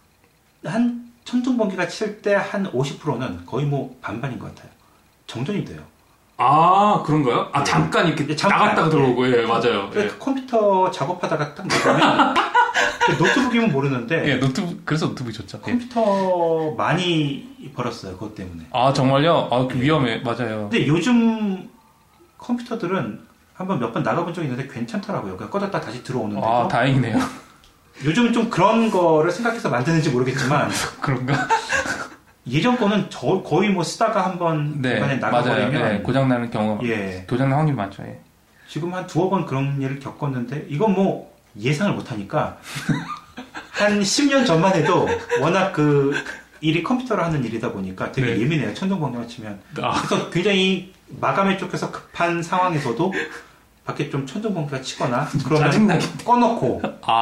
한 천둥번개가 칠 때 한 50%는 거의 뭐 반반인 것 같아요. 정전이 돼요. 그런가요? 잠깐 이렇게 나갔다가 들어오고, 맞아요. 컴퓨터 작업하다가 딱 나가면, 노트북이면 모르는데. 그래서 노트북이 좋죠. 컴퓨터 많이 벌었어요, 그것 때문에. 정말요? 위험해, 맞아요. 근데 요즘 컴퓨터들은 한번 몇 번 나가본 적이 있는데 괜찮더라고요. 그냥 꺼졌다 다시 들어오는데. 다행이네요. 요즘은 좀 그런 거를 생각해서 만드는지 모르겠지만. 그런가? 예전 거는 거의 뭐 쓰다가 한번 중간에 나가버리면 고장나는 경우가 고장날 확률이 많죠. 지금 한 두어 번 그런 일을 겪었는데 이건 뭐 예상을 못하니까 한 10년 전만 해도 워낙 그 일이 컴퓨터로 하는 일이다 보니까 되게 예민해요. 천둥번개가 치면. 그래서 굉장히 마감에 쫓겨서 급한 상황에서도 밖에 좀 천둥번개가 치거나 그러면 짜증나게 꺼놓고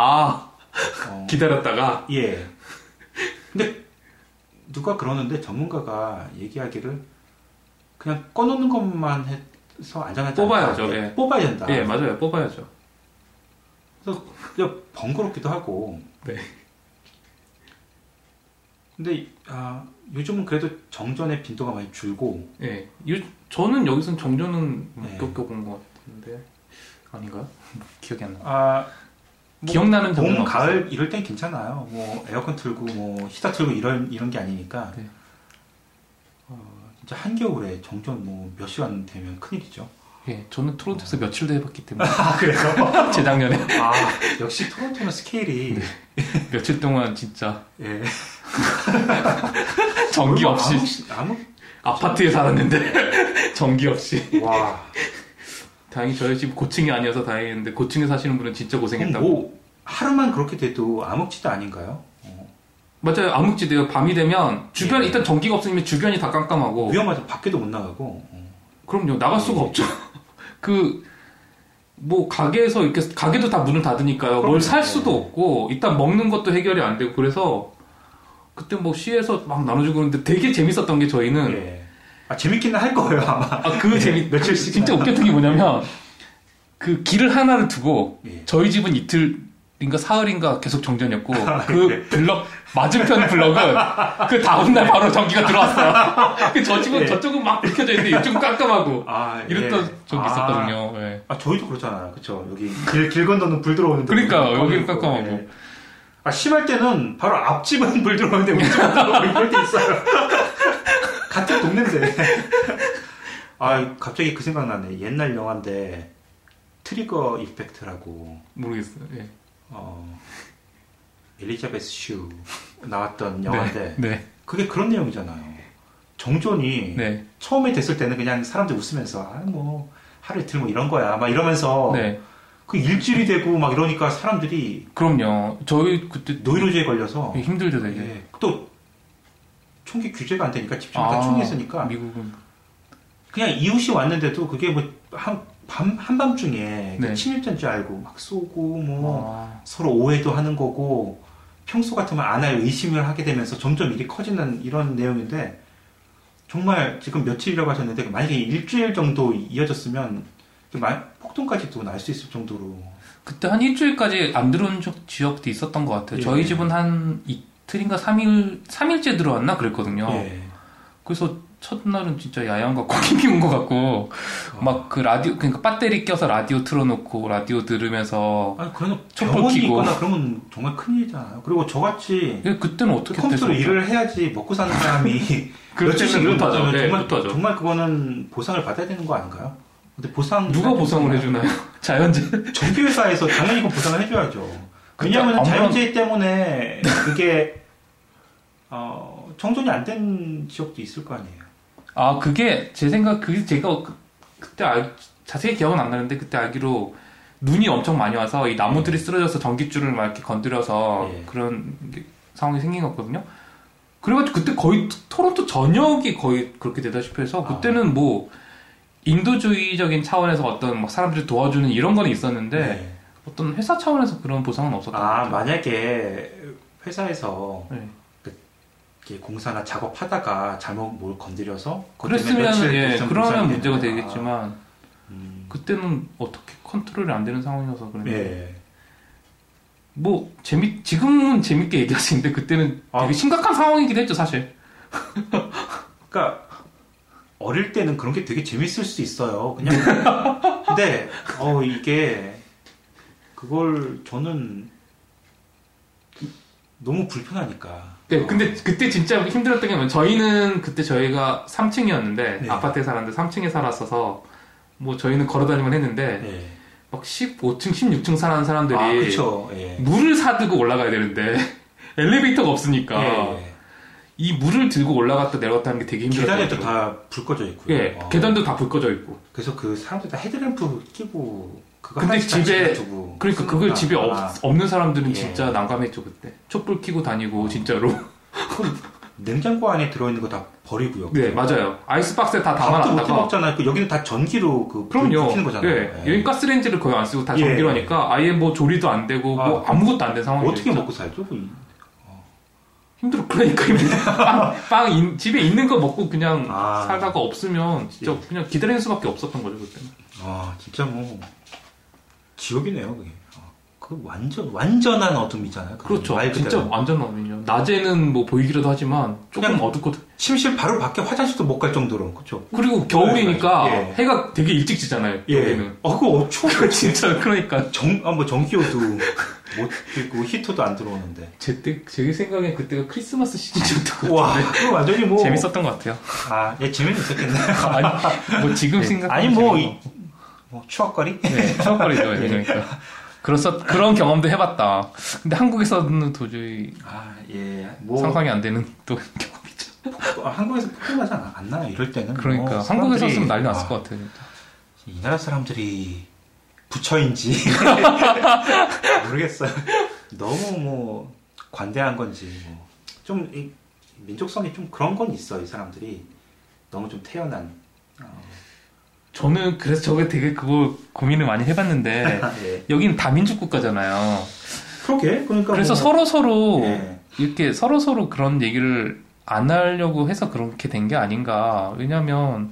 기다렸다가 근데 누가 그러는데 전문가가 얘기하기를 그냥 꺼놓는 것만 해서 안전하지 뽑아야죠. 뽑아야 된다. 맞아요. 뽑아야죠. 그래서 그냥 번거롭기도 하고. 근데 요즘은 그래도 정전의 빈도가 많이 줄고. 저는 여기서는 정전은 겪어본 것 같은데 아닌가요? 기억이 안 나. 기억나는 봄, 가을 이럴 땐 괜찮아요. 뭐 에어컨 틀고 뭐 히터 틀고 이런 게 아니니까. 진짜 한겨울에 정전 뭐 몇 시간 되면 큰일이죠. 예, 저는 토론토에서 며칠도 해봤기 때문에. 아, 그래요? 재작년에. 아, 역시 토론토는 스케일이. 네. 며칠 동안 진짜. 예. 전기 없이. 아파트에 살았는데, 전기 없이. 와. 다행히 저희 집 고층이 아니어서 다행인데, 고층에 사시는 분은 진짜 고생했다고. 뭐, 하루만 그렇게 돼도 암흑지대 아닌가요? 맞아요. 암흑지대요. 밤이 되면, 주변, 일단 전기가 없으면 주변이 다 깜깜하고. 위험하죠. 밖에도 못 나가고. 그럼요. 나갈 수가 없죠. 뭐, 가게에서 이렇게, 가게도 다 문을 닫으니까요. 뭘 살 수도 없고, 일단 먹는 것도 해결이 안 되고, 그래서, 그때 뭐 시에서 막 나눠주고 그러는데 되게 재밌었던 게 저희는. 예. 재밌기는 할 거예요, 아마. 며칠씩. 진짜 웃겼던 게 뭐냐면, 그 길을 하나를 두고, 저희 집은 이틀인가 사흘인가 계속 정전이었고, 그 블럭, 맞은편 블럭은 그 다음날 바로 전기가 들어왔어요. 저 집은 저쪽은 막 불켜져 있는데 이쪽은 깜깜하고. 이랬던 적이 있었거든요. 예. 저희도 그렇잖아요. 그쵸. 여기 길 건너는 불 들어오는데. 그러니까, 여기는 깜깜하고. 심할 때는 바로 앞집은 불 들어오는데 우집은 들어오고 이럴 때 있어요. 같은 동네인데. 갑자기 그 생각나네. 옛날 영화인데 트리거 이펙트라고. 모르겠어요. 예. 엘리자베스 슈 나왔던 영화인데 네. 그게 그런 내용이잖아요. 정전이 처음에 됐을 때는 그냥 사람들 웃으면서 뭐 하루 이틀 뭐 이런 거야 막 이러면서 그 일주일이 되고 막 이러니까 사람들이. 그럼요. 저희 그때 노이로제에 걸려서 힘들죠 되게. 또 총기 규제가 안 되니까 집주인 다 총이 있으니까 미국은 그냥 이웃이 왔는데도 그게 뭐 한밤중에 친일자인 줄 알고 막 쏘고 뭐 서로 오해도 하는 거고 평소 같으면 안 할 의심을 하게 되면서 점점 일이 커지는 이런 내용인데 정말 지금 며칠이라고 하셨는데 만약에 일주일 정도 이어졌으면 폭동까지도 날 수 있을 정도로. 그때 한 일주일까지 안 들어온 지역도 있었던 것 같아요. 저희 집은 한 이틀인가 3일째 들어왔나 그랬거든요. 그래서 첫날은 진짜 야영 같고 기미 온 것 같고 막 그 라디오 그러니까 배터리 껴서 라디오 틀어놓고 라디오 들으면서 그러면 병원이 있거나 그러면 정말 큰일이잖아요. 그리고 저같이 그때는 어떻게 컴퓨터로 일을 해야지 먹고 사는 사람이 며칠씩 일을 받으면 정말 그거는 보상을 받아야 되는 거 아닌가요? 근데 누가 보상을 해주나요? 자연재해? 전기회사에서 당연히 이거 보상을 해줘야죠. 왜냐하면 자연재해 때문에 그게 정전이 안 된 지역도 있을 거 아니에요. 그게 제 생각 제가 그때 자세히 기억은 안 나는데 그때 알기로 눈이 엄청 많이 와서 이 나무들이 쓰러져서 전기줄을 막 이렇게 건드려서 그런 상황이 생긴 거거든요. 그래가지고 그때 거의 토론토 전역이 거의 그렇게 되다시피 해서 그때는 뭐 인도주의적인 차원에서 어떤 막 사람들이 도와주는 이런 거는 있었는데 어떤 회사 차원에서 그런 보상은 없었던 것 같아요. 만약에 회사에서 공사나 작업하다가 잘못 뭘 건드려서 그랬으면 그러면 문제가 되겠지만 그때는 어떻게 컨트롤이 안 되는 상황이어서 그런데 뭐 지금은 재밌게 얘기할 수 있는데 그때는 되게 심각한 상황이긴 했죠 사실. 그러니까 어릴 때는 그런 게 되게 재밌을 수 있어요. 그냥 근데 이게 그걸 저는 너무 불편하니까. 근데 그때 진짜 힘들었던 게 뭐냐면 저희는 그때 저희가 3층이었는데 아파트에 살았는데 3층에 살았어서 뭐 저희는 걸어다니면 했는데 막 15층, 16층 사는 사람들이 물을 사들고 올라가야 되는데 엘리베이터가 없으니까 이 물을 들고 올라갔다 내려갔다 하는 게 되게 힘들어요. 계단에도 다 불 꺼져 있고요. 계단도 다 불 꺼져 있고. 그래서 그 사람들 다 헤드램프 끼고 근데 집에 그러니까 그걸 집에 없는 사람들은 진짜 난감했죠 그때. 촛불 켜고 다니고 진짜로. 냉장고 안에 들어있는 거 다 버리고요. 네 맞아요. 아이스박스에 다 담아놨다가. 밥도 못 먹잖아요. 여기는 다 전기로 그럼요. 켜는 거잖아요. 여기 가스레인지를 거의 안 쓰고 다 전기로 하니까 아예 뭐 조리도 안 되고 뭐 아무것도 안 된 상황이죠. 어떻게 먹고 살죠? 힘들어. 그러니까 집에 있는 거 먹고 그냥 살다가 없으면 진짜 그냥 기다리는 수밖에 없었던 거죠 그때는. 진짜 뭐 지옥이네요 그게. 그 완전한 어둠이잖아요. 그렇죠. 진짜 완전 어둠이죠. 낮에는 뭐 보이기라도 하지만 조금 어둡거든. 침실 바로 밖에 화장실도 못 갈 정도로. 그렇죠. 그리고 겨울이니까 해가 되게 일찍 지잖아요. 여기는. 그거 추워. 진짜 그러니까 뭐 전기요도 못 뛰고 히터도 안 들어오는데. 제 생각에 그때가 크리스마스 시즌이었던 것 같은데. 와, 그거 완전히 뭐 재밌었던 것 같아요. 아, 예, 재미는 있었겠네요. 아니, 뭐 지금 네. 생각 아니 뭐 추억거리? 네, 추억거리죠. 그러니까. 그런 경험도 해봤다. 근데 한국에서는 도저히 상상이 안 되는 또 경험이죠. 한국에서 폭염하지 안 나요. 이럴 때는. 그러니까 한국에서 했으면 난리 났을 것 같아요. 진짜. 이 나라 사람들이 부처인지 모르겠어요. 너무 뭐 관대한 건지 좀 민족성이 좀 그런 건 있어. 이 사람들이 너무 좀 태연한. 저는 그래서 저게 되게 그걸 고민을 많이 해봤는데 예. 여기는 다민족 국가잖아요. 그러게. 그러니까 그래서 서로 예. 이렇게 서로 그런 얘기를 안 하려고 해서 그렇게 된 게 아닌가. 왜냐하면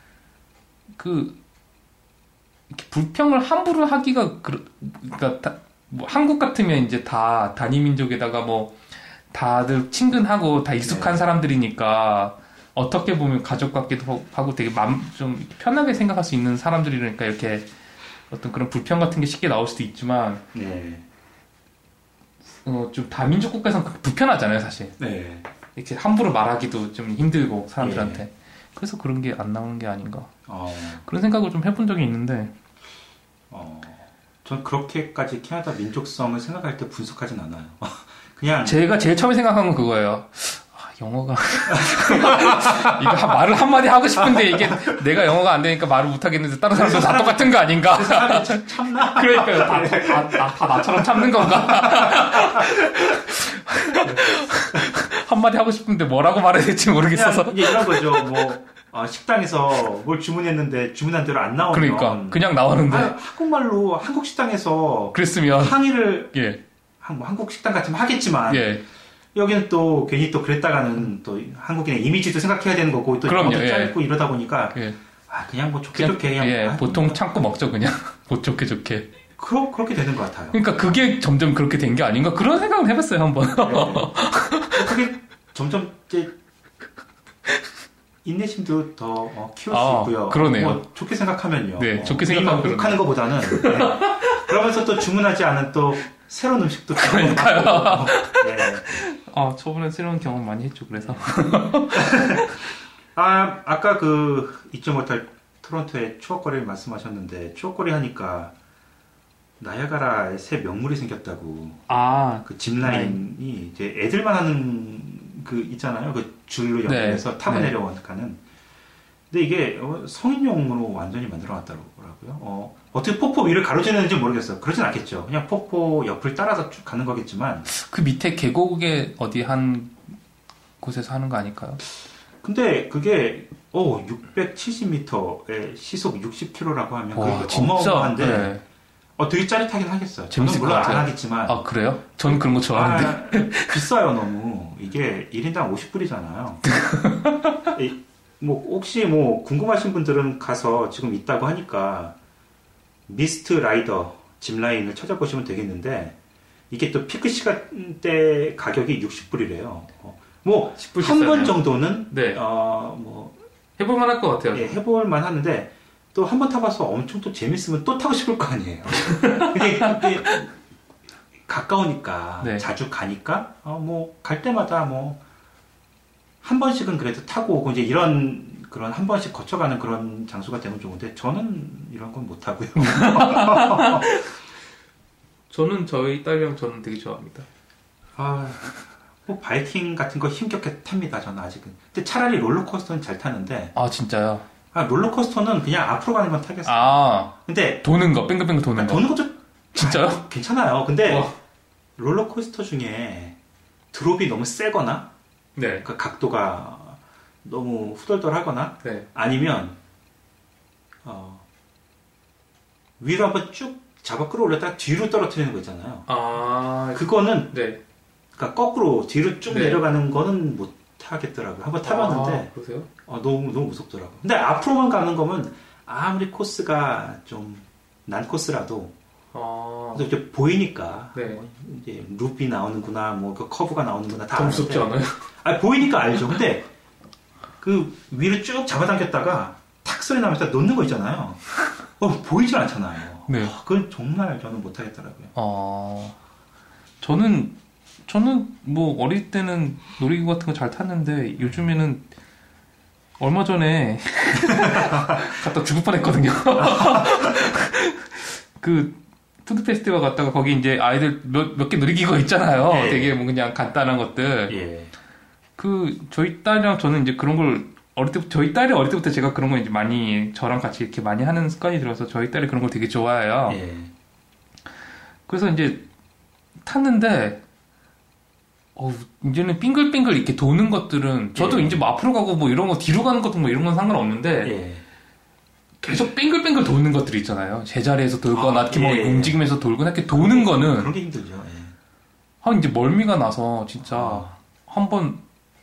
이렇게 불평을 함부로 하기가 그러니까 뭐 한국 같으면 이제 다 단위 민족에다가 뭐 다들 친근하고 다 익숙한 네. 사람들이니까 어떻게 보면 가족 같기도 하고 되게 좀 편하게 생각할 수 있는 사람들이니까 이렇게 어떤 그런 불평 같은 게 쉽게 나올 수도 있지만 네. 좀 다민족 국가에서는 불편하잖아요 사실. 네. 이렇게 함부로 말하기도 좀 힘들고 사람들한테. 네. 그래서 그런 게 안 나오는 게 아닌가. 그런 생각을 좀 해본 적이 있는데. 전 그렇게까지 캐나다 민족성을 생각할 때 분석하진 않아요. 그냥 제가 제일 처음에 생각한 건 그거예요. 영어가 이거 말을 한마디 하고 싶은데 이게 내가 영어가 안 되니까 말을 못 하겠는데 다른 사람들 다 똑같은 거 아닌가? 참나? 그러니까요. 다 나처럼 참는 건가? 한마디 하고 싶은데 뭐라고 말해야 될지 모르겠어서. 이게 이런 거죠. 뭐 식당에서 뭘 주문했는데 주문한 대로 안 나오면 그러니까 그냥 나오는데 한국말로 한국 식당에서 그랬으면 항의를 예. 한국 식당 같으면 하겠지만 예. 여기는 또 괜히 또 그랬다가는 또 한국인의 이미지도 생각해야 되는 거고 또 그럼요, 짧고 이러다 보니까 예. 그냥 뭐 좋게 그냥 예, 보통 참고 먹죠 그냥 좋게 그렇게 되는 것 같아요. 그러니까 그게 점점 그렇게 된 게 아닌가 그런 생각을 해봤어요 한번. 그게 점점 이제 인내심도 더 키울 수 있고요. 그러네요. 뭐 좋게 생각하면요. 네, 좋게 생각하면 욕하는 것보다는 네. 그러면서 또 주문하지 않은 또 새로운 음식도 그러니까요. 네. 저번에 새로운 경험 많이 했죠. 그래서 아까 잊지 못할 토론토의 추억거리를 말씀하셨는데 추억거리 하니까 나야가라에 새 명물이 생겼다고. 그 짚라인이 이제 애들만 하는 있잖아요. 그 줄로 연결해서 타고 내려가는. 근데 이게 성인용으로 완전히 만들어놨더라고요. 어떻게 폭포 위를 가로지르는지 모르겠어요. 그러진 않겠죠. 그냥 폭포 옆을 따라서 쭉 가는 거겠지만. 그 밑에 계곡에 어디 한 곳에서 하는 거 아닐까요? 근데 그게 670m에 시속 60km라고 하면 그게 어마어마한데 네. 되게 짜릿하긴 하겠어요. 재밌을 저는 물론 것 같아요. 안 하겠지만. 그래요? 저는 그런 거 좋아하는데. 비싸요 너무. 이게 1인당 50불이잖아요. 혹시 궁금하신 분들은 가서 지금 있다고 하니까 미스트 라이더 짚라인을 찾아보시면 되겠는데 이게 또 피크 시간대 가격이 60불이래요. 한 번 정도는 네. 해볼만 할 것 같아요. 예, 해볼만 하는데 또 한 번 타봐서 엄청 또 재밌으면 또 타고 싶을 거 아니에요. 근데 가까우니까 네. 자주 가니까 갈 때마다 한 번씩은 그래도 타고 오고 이제 그런 한 번씩 거쳐가는 그런 장소가 되면 좋은데 저는 이런 건 못 하고요. 저는 저희 딸이랑 저는 되게 좋아합니다. 바이킹 같은 거 힘겹게 탑니다. 저는 아직은. 근데 차라리 롤러코스터는 잘 타는데. 진짜요? 롤러코스터는 그냥 앞으로 가는 건 타겠어요. 근데 도는 거, 뺑글뺑글 도는 거. 도는 것도 진짜요? 괜찮아요. 근데 롤러코스터 중에 드롭이 너무 세거나, 네. 그 각도가 너무 후덜덜하거나, 네. 아니면 위로 한번 쭉 잡아 끌어올렸다가 뒤로 떨어뜨리는 거 있잖아요. 그거는 네. 그러니까 거꾸로 뒤로 쭉 내려가는 거는 못 하겠더라고요. 한번 타봤는데 그러세요? 너무 무섭더라고요. 근데 앞으로만 가는 거면 아무리 코스가 좀 난 코스라도 이제 보이니까 이제 룹이 나오는구나, 그 커브가 나오는구나 다 무섭지 않아요? 보이니까 알죠. 근데 그 위로 쭉 잡아당겼다가 탁 소리 나면서 놓는 거 있잖아요. 보이질 않잖아요. 네. 그건 정말 저는 못 하겠더라고요. 저는 뭐 어릴 때는 놀이기구 같은 거 잘 탔는데 요즘에는 얼마 전에 갔다 죽을 뻔했거든요. 그 푸드 페스티벌 갔다가 거기 이제 아이들 몇 개 놀이기구가 있잖아요. 예. 되게 뭐 그냥 간단한 것들. 예. 그 저희 딸이랑 저는 이제 그런 걸 저희 딸이 어릴 때부터 제가 그런 거 이제 많이 저랑 같이 이렇게 많이 하는 습관이 들어서 저희 딸이 그런 걸 되게 좋아해요. 예. 그래서 이제 탔는데 이제는 빙글빙글 이렇게 도는 것들은 저도 이제 뭐 앞으로 가고 뭐 이런 거 뒤로 가는 것도 뭐 이런 건 상관없는데 계속 빙글빙글 도는 것들이 있잖아요. 제자리에서 돌거나 이렇게 뭐 움직이면서 돌거나 이렇게 도는 거는 그런 게 힘들죠. 이제 멀미가 나서 진짜 한번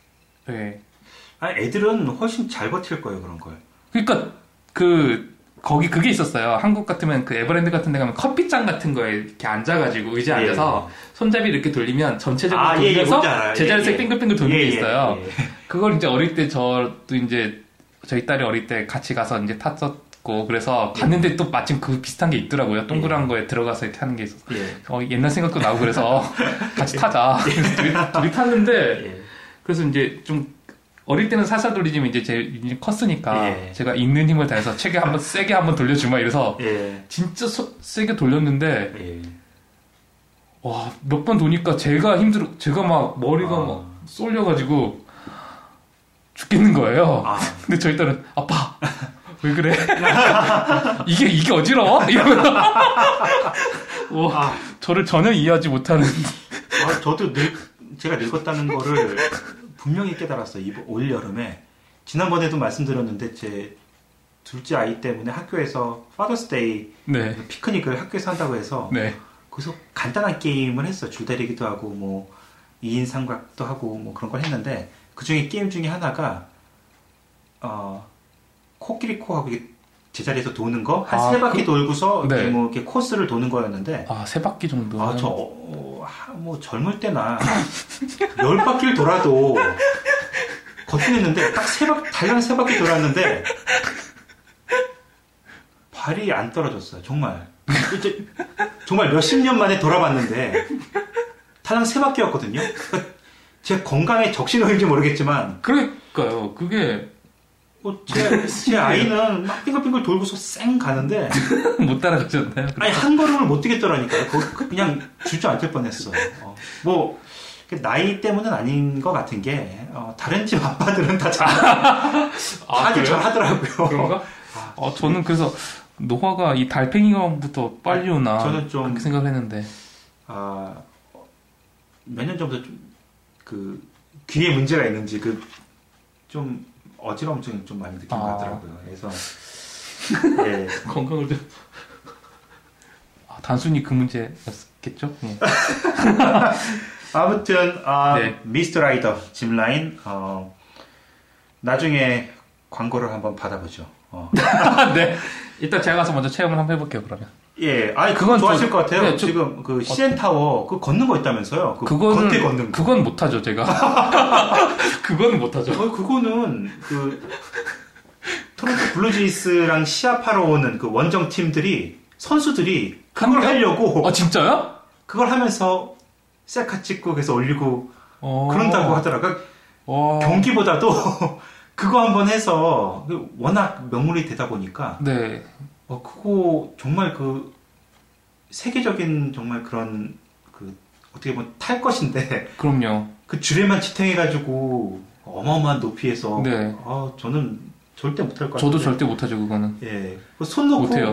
애들은 훨씬 잘 버틸 거예요, 그런 걸. 그러니까 거기 그게 있었어요. 한국 같으면 그 에버랜드 같은 데 가면 커피잔 같은 거에 이렇게 앉아가지고 의자에 앉아서 손잡이를 이렇게 돌리면 전체적으로 돌면서 제자리에서 빙글빙글 도는 게 있어요. 그걸 이제 어릴 때 저도 이제 저희 딸이 어릴 때 같이 가서 이제 탔었고 그래서 갔는데 또 마침 그 비슷한 게 있더라고요. 동그란 거에 들어가서 이렇게 하는 게 있어서 옛날 생각도 나고 그래서 같이 타자. 그래서 둘이 탔는데 그래서 이제 좀 어릴 때는 살살 돌리지만 이제 컸으니까 제가 있는 힘을 다해서 세게 한번 돌려주마 이래서 진짜 세게 돌렸는데 와, 몇 번 도니까 제가 막 머리가 막 쏠려가지고 죽겠는 거예요. 근데 저희 딸은 아빠 왜 그래? 이게 어지러워? 이러면서 저를 전혀 이해하지 못하는. 저도 제가 늙었다는 거를 분명히 깨달았어요. 올 여름에 지난번에도 말씀드렸는데 제 둘째 아이 때문에 학교에서 파더스데이 피크닉을 학교에서 한다고 해서 거기서 간단한 게임을 했어요. 줄다리기도 하고 뭐 2인 삼각도 하고 뭐 그런 걸 했는데 그 중에 게임 중에 하나가 코끼리코하고 제자리에서 도는 거 한 3바퀴 돌고서 뭐 이렇게 코스를 도는 거였는데 3바퀴 정도. 뭐 젊을 때나 10바퀴를 돌아도 거뜬했는데 딱 달랑 3바퀴 돌았는데 발이 안 떨어졌어요. 정말 몇십 년 만에 돌아봤는데 달랑 3바퀴였거든요. 그러니까 제 건강에 적신호인지 모르겠지만 그러니까요. 그게 제 아이는 막 빙글빙글 돌고서 쌩 가는데 못 따라가셨나요? 아니 한 걸음을 못 뛰겠더라니까요. 그냥 주저앉을 뻔했어. 뭐 나이 때문은 아닌 것 같은 게 다른 집 아빠들은 다 아주 잘 하더라고요. 그런가? 저는 그래서 노화가 이 달팽이관부터 빨리 오나 저는 좀 그렇게 생각을 했는데 몇 년 전부터 좀 귀에 문제가 있는지 좀 어지러움증이 좀 많이 느낀 것 같더라고요. 그래서 건강을 좀 단순히 그 문제였겠죠? 아무튼 미스터 라이더 짐 라인 나중에 광고를 한번 받아보죠. 네. 일단 제가 가서 먼저 체험을 한번 해볼게요. 그러면. 그건 좋아하실 것 같아요. 지금 그 CN 타워 걷는 거 있다면서요? 겉에 걷는 거. 그건 못하죠, 제가. 그건 못하죠. 그거는 토론토 블루제이스랑 시합하러 오는 그 원정 팀들이 선수들이 그걸 하려고. 진짜요? 그걸 하면서 셀카 찍고 그래서 올리고 그런다고 하더라고요. 경기보다도 그거 한번 해서 워낙 명물이 되다 보니까 그거 정말 세계적인 정말 그런 어떻게 보면 탈 것인데 그럼요. 그 줄에만 지탱해가지고 어마어마한 높이에서 저는 절대 못할 것 같아요. 저도 절대 못하죠 그거는. 손 놓고 못해요.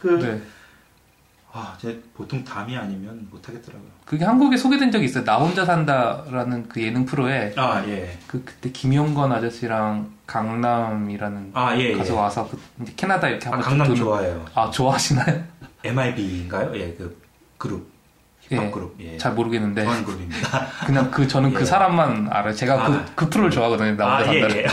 제 보통 담이 아니면 못하겠더라고요. 그게 한국에 소개된 적이 있어요. 나 혼자 산다라는 그 예능 프로에 그때 김용건 아저씨랑 강남이라는 가수 와서 이제 캐나다 이렇게 한번 강남 좋아해요. 좋아하시나요? MIB인가요? 그 그룹 힙합 그룹. 잘 모르겠는데. 좋아하는 그룹입니다. 그냥 저는 그 사람만 알아요. 제가 그 프로를 좋아하거든요. 나 혼자 산다를.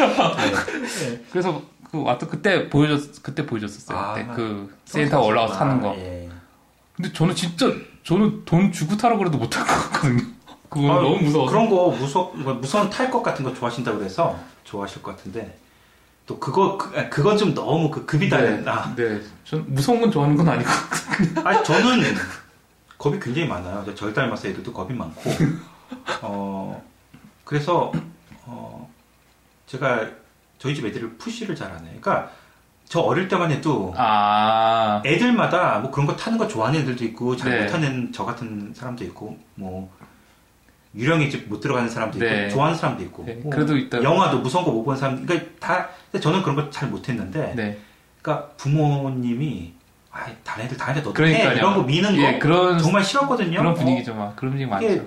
그래서 그때 보여줬었어요. 그때 센터 올라가서 타는 거. 근데 저는 돈 주고 타라고 그래도 못할 것 같거든요. 그거 너무 무서워서. 그런 거 무서운 탈 것 같은 거 좋아하신다고 그래서 좋아하실 것 같은데 또 그건 좀 너무 급이 다르다. 전 무서운 건 좋아하는 건 아니고. 저는 겁이 굉장히 많아요. 절 닮아서 애들도 겁이 많고. 그래서 제가 저희 집 애들을 푸시를 잘하네. 그러니까 저 어릴 때만 해도 애들마다 뭐 그런 거 타는 거 좋아하는 애들도 있고 잘 못하는 저 같은 사람도 있고 뭐 유령의 집 못 들어가는 사람도 있고 좋아하는 사람도 있고 뭐 그래도 일단 영화도 무서운 거 못 보는 사람 그러니까 다 저는 그런 거 잘 못했는데 그러니까 부모님이 다른 애들 너도 해 이런 거 미는 거 그런, 정말 싫었거든요. 그런 분위기죠, 막 그런 분위기 많죠.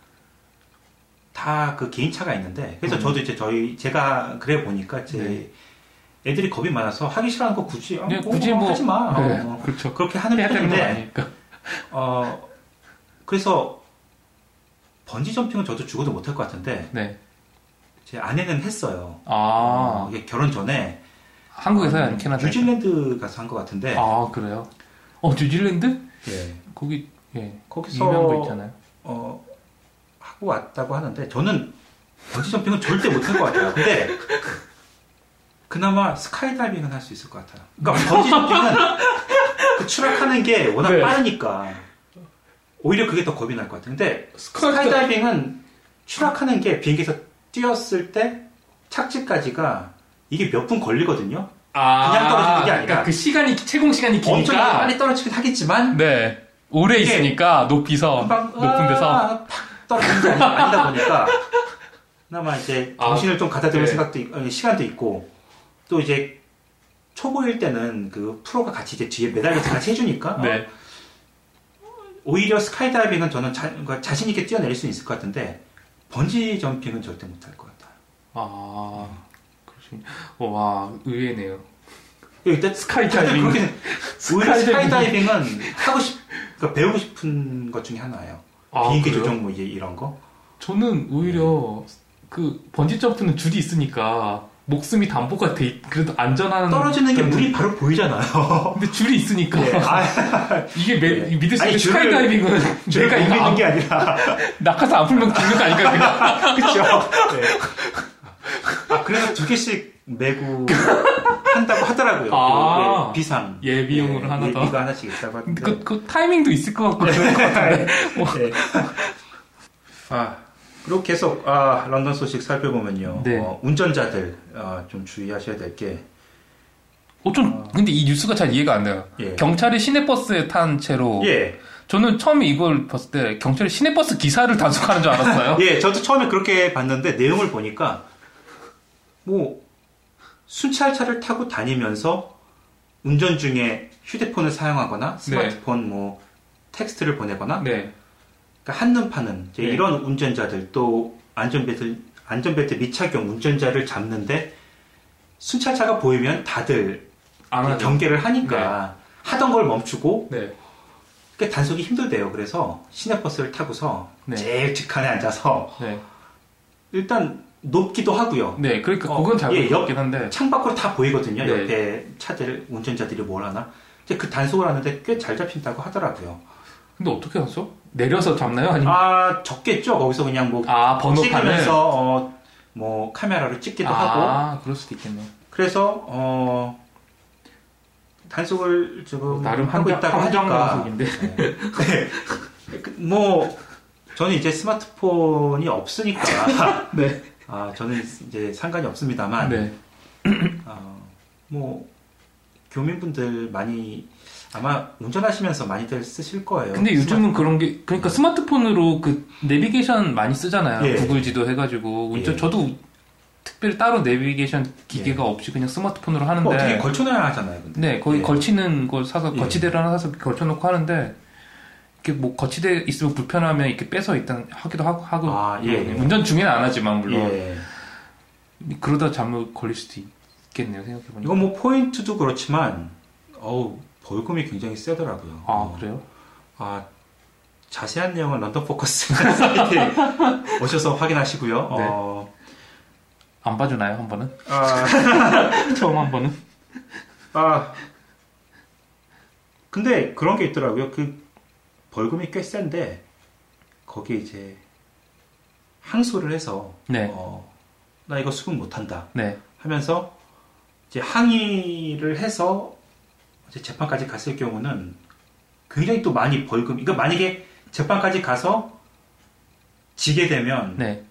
다 그 개인차가 있는데 그래서 저도 이제 제가 그래 보니까 애들이 겁이 많아서 하기 싫어하는 거 굳이 하지 마. 그렇죠. 그렇게 하는 편인데 그래서 번지 점핑은 저도 죽어도 못할 것 같은데 제 아내는 했어요. 이게 결혼 전에 한국에서요, 아니면 캐나다? 뉴질랜드 가서 한 것 같은데. 그래요? 뉴질랜드? 예. 거기 거기서 유명한 거 있잖아요. 하고 왔다고 하는데 저는 번지 점핑은 절대 못할 것 같아요. 근데 그나마 스카이다이빙은 할 수 있을 것 같아요. 그러니까 번지 점핑은 그 추락하는 게 워낙 빠르니까 오히려 그게 더 겁이 날 것 같아요. 근데 스카이다이빙은 추락하는 게 비행기에서 뛰었을 때 착지까지가 이게 몇 분 걸리거든요. 그냥 떨어지는 게 아니라 그러니까 그 시간이 최공 시간이 기니까 엄청 빨리 떨어지긴 하겠지만 오래 있으니까 높이서 높은 데서 팍 떨어지는 게 아니다 보니까 그나마 이제 정신을 좀 가다듬을 생각도 시간도 있고 또 이제 초보일 때는 그 프로가 같이 이제 뒤에 매달려서 같이 해주니까 오히려 스카이다이빙은 저는 자신 있게 뛰어내릴 수 있을 것 같은데 번지 점핑은 절대 못할 것 같아요. 와, 의외네요. 일단 스카이다이빙 오히려 스카이다이빙은 그러니까 배우고 싶은 것 중에 하나예요. 비행기 조종 뭐 이런 거. 저는 오히려 그 번지 점프는 줄이 있으니까 목숨이 담보가 그래도 안전한 떨어지는 게 물이 바로 보이잖아요. 근데 줄이 있으니까 이게 믿을 수 있는 스카이다이빙은 내가 있는 게 아니라 낙하산 안 풀면 죽는 거 아닌가 그냥. 그렇죠. 그래서 2개씩 메고 한다고 하더라고요. 비상 예비용으로 하나 더. 예비가 하나씩 있다고 하던데. 그 타이밍도 있을 것 같고 그럴 것 같은데. 그리고 계속 런던 소식 살펴보면요. 운전자들 좀 주의하셔야 될 게. 근데 이 뉴스가 잘 이해가 안 돼요. 경찰이 시내버스에 탄 채로. 저는 처음에 이걸 봤을 때 경찰이 시내버스 기사를 단속하는 줄 알았어요. 저도 처음에 그렇게 봤는데 내용을 보니까 뭐 순찰차를 타고 다니면서 운전 중에 휴대폰을 사용하거나 스마트폰 뭐 텍스트를 보내거나 그러니까 한눈 파는 이런 운전자들 또 안전벨트 미착용 운전자를 잡는데 순찰차가 보이면 다들 경계를 하니까 하던 걸 멈추고 그러니까 단속이 힘들대요. 그래서 시내버스를 타고서 제일 뒷칸에 앉아서 일단 높기도 하고요. 그러니까 그건 잘 모르겠긴 한데 창밖으로 다 보이거든요. 옆에 운전자들이 뭘 하나. 그 단속을 하는데 꽤 잘 잡힌다고 하더라고요. 근데 어떻게 하죠? 내려서 잡나요? 아니면 적겠죠. 거기서 그냥 뭐 번호판을 찍으면서 뭐 카메라로 찍기도 하고. 그럴 수도 있겠네요. 그래서 단속을 지금 나름 하고 있다고 하니까. 단속인데. 뭐 저는 이제 스마트폰이 없으니까. 저는 이제 상관이 없습니다만. 뭐 교민분들 많이 아마 운전하시면서 많이들 쓰실 거예요. 근데 요즘은 그런 게 그러니까 스마트폰으로 그 내비게이션 많이 쓰잖아요. 구글 지도 해가지고 저도 특별히 따로 내비게이션 기계가 없이 그냥 스마트폰으로 하는데 어떻게 걸쳐놔야 하잖아요. 근데. 거의 걸치는 걸 사서 거치대를 하나 사서 걸쳐놓고 하는데 이렇게 뭐 거치대 있으면 불편하면 이렇게 빼서 일단 하기도 하고 운전 중에는 안 하지만 물론 그러다 잘못 걸릴 수도 있겠네요. 생각해보니까 이거 뭐 포인트도 그렇지만 벌금이 굉장히 세더라고요. 그래요? 자세한 내용은 런던 포커스 사이트에 오셔서 확인하시고요. 안 봐주나요, 한 번은? 처음 한 번은? 근데 그런 게 있더라고요. 그 벌금이 꽤 센데 거기에 이제 항소를 해서 나 이거 수긍 못한다 하면서 이제 항의를 해서 이제 재판까지 갔을 경우는 굉장히 또 많이 벌금. 그러니까 만약에 재판까지 가서 지게 되면 네.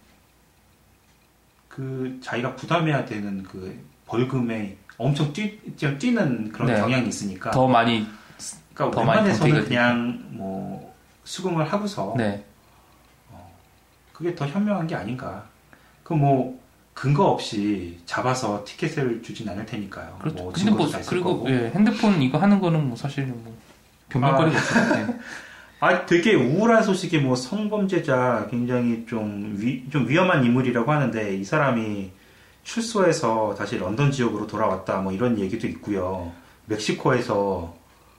그 자기가 부담해야 되는 그 벌금에 엄청 뛰는 그런 네. 경향이 있으니까 더 많이 그러니까 웬만해서는 그냥 뭐 수긍을 하고서 네. 그게 더 현명한 게 아닌가. 그 뭐 근거 없이 잡아서 티켓을 주진 않을 테니까요. 그렇죠. 뭐 근데 뭐 그리고 예, 핸드폰 이거 하는 거는 뭐 사실 뭐 변명거리가 없어요. 되게 우울한 소식이 뭐 성범죄자 굉장히 좀 위험한 인물이라고 하는데 이 사람이 출소해서 다시 런던 지역으로 돌아왔다 뭐 이런 얘기도 있고요. 멕시코에서